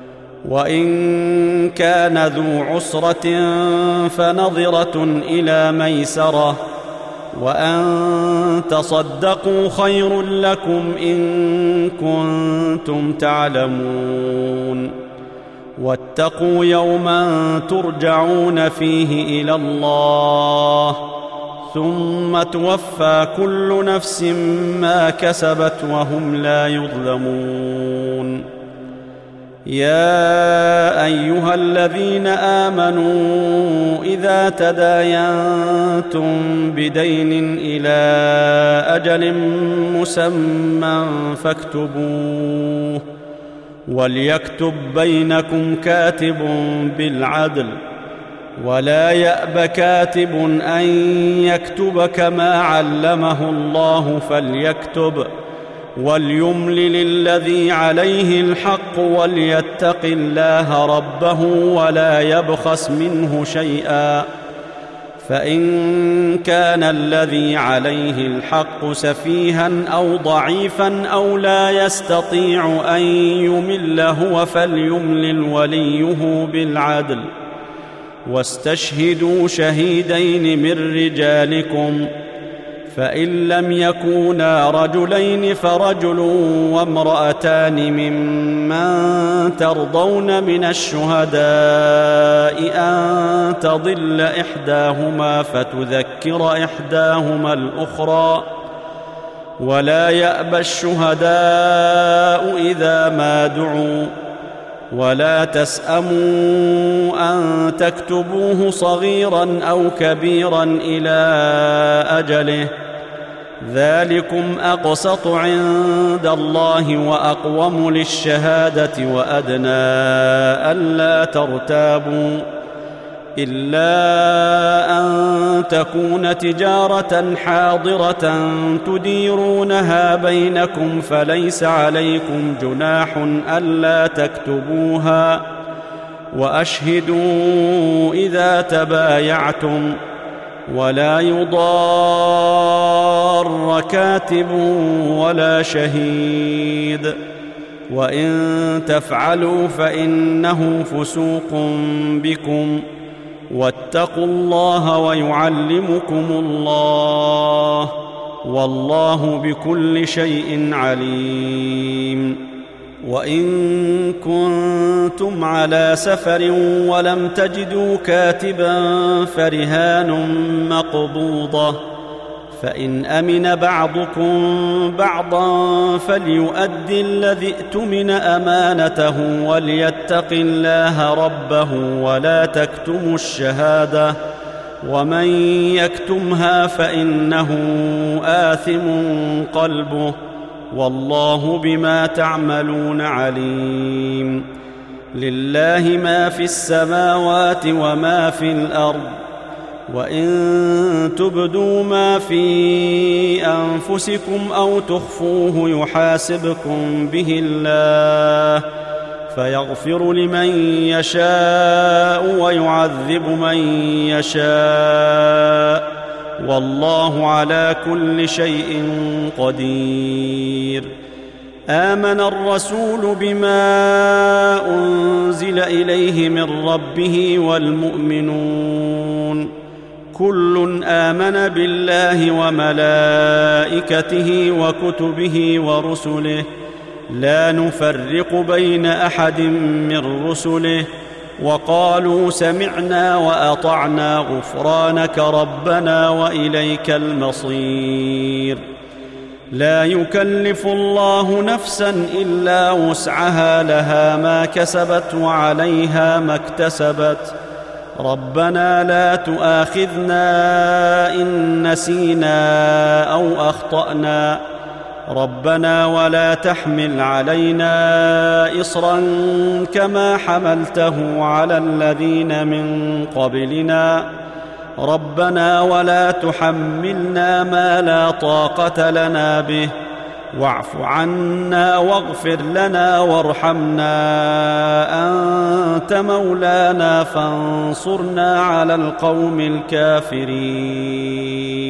وإن كان ذو عسرة فنظرة إلى ميسرة، وأن تصدقوا خير لكم إن كنتم تعلمون. واتقوا يوما ترجعون فيه إلى الله ثم توفى كل نفس ما كسبت وهم لا يظلمون. يا أيها الذين آمنوا إذا تداينتم بدين إلى أجل مسمى فاكتبوه، وليكتب بينكم كاتب بالعدل، ولا يأب كاتب أن يكتب كما علمه الله فليكتب، وليملل الذي عليه الحق وليتق الله ربه ولا يبخس منه شيئا، فإن كان الذي عليه الحق سفيها أو ضعيفا أو لا يستطيع أن يمل هو فليملل وليه بالعدل، واستشهدوا شهيدين من رجالكم، فإن لم يكونا رجلين فرجل وامرأتان ممن ترضون من الشهداء أن تضل إحداهما فتذكر إحداهما الأخرى، ولا يأبى الشهداء إذا ما دعوا، ولا تسأموا أن تكتبوه صغيرا أو كبيرا إلى أجله، ذلكم أقسط عند الله وأقوم للشهادة وأدنى ألا ترتابوا، إلا أن تكون تجارة حاضرة تديرونها بينكم فليس عليكم جناح ألا تكتبوها، وأشهدوا إذا تبايعتم، ولا يضار كاتب ولا شهيد، وإن تفعلوا فإنه فسوق بكم، واتقوا الله ويعلمكم الله، والله بكل شيء عليم. وإن كنتم على سفر ولم تجدوا كاتبا فرهان مقبوضة، فإن أمن بعضكم بعضا فليؤدي الذي ائتمن أمانته وليتق الله ربه ولا تكتموا الشهادة، ومن يكتمها فإنه آثم قلبه، والله بما تعملون عليم. لله ما في السماوات وما في الأرض، وإن تبدوا ما في أنفسكم أو تخفوه يحاسبكم به الله، فيغفر لمن يشاء ويعذب من يشاء، والله على كل شيء قدير. آمن الرسول بما أنزل إليه من ربه والمؤمنون كل آمن بالله وملائكته وكتبه ورسله لا نفرق بين أحد من رسله، وقالوا سمعنا وأطعنا غفرانك ربنا وإليك المصير. لا يكلف الله نفسا إلا وسعها، لها ما كسبت وعليها ما اكتسبت. ربنا لا تؤاخذنا إن نسينا أو أخطأنا. ربنا ولا تحمل علينا إصرا كما حملته على الذين من قبلنا. ربنا ولا تحملنا ما لا طاقة لنا به، واعف عنا واغفر لنا وارحمنا، أنت مولانا فانصرنا على القوم الكافرين.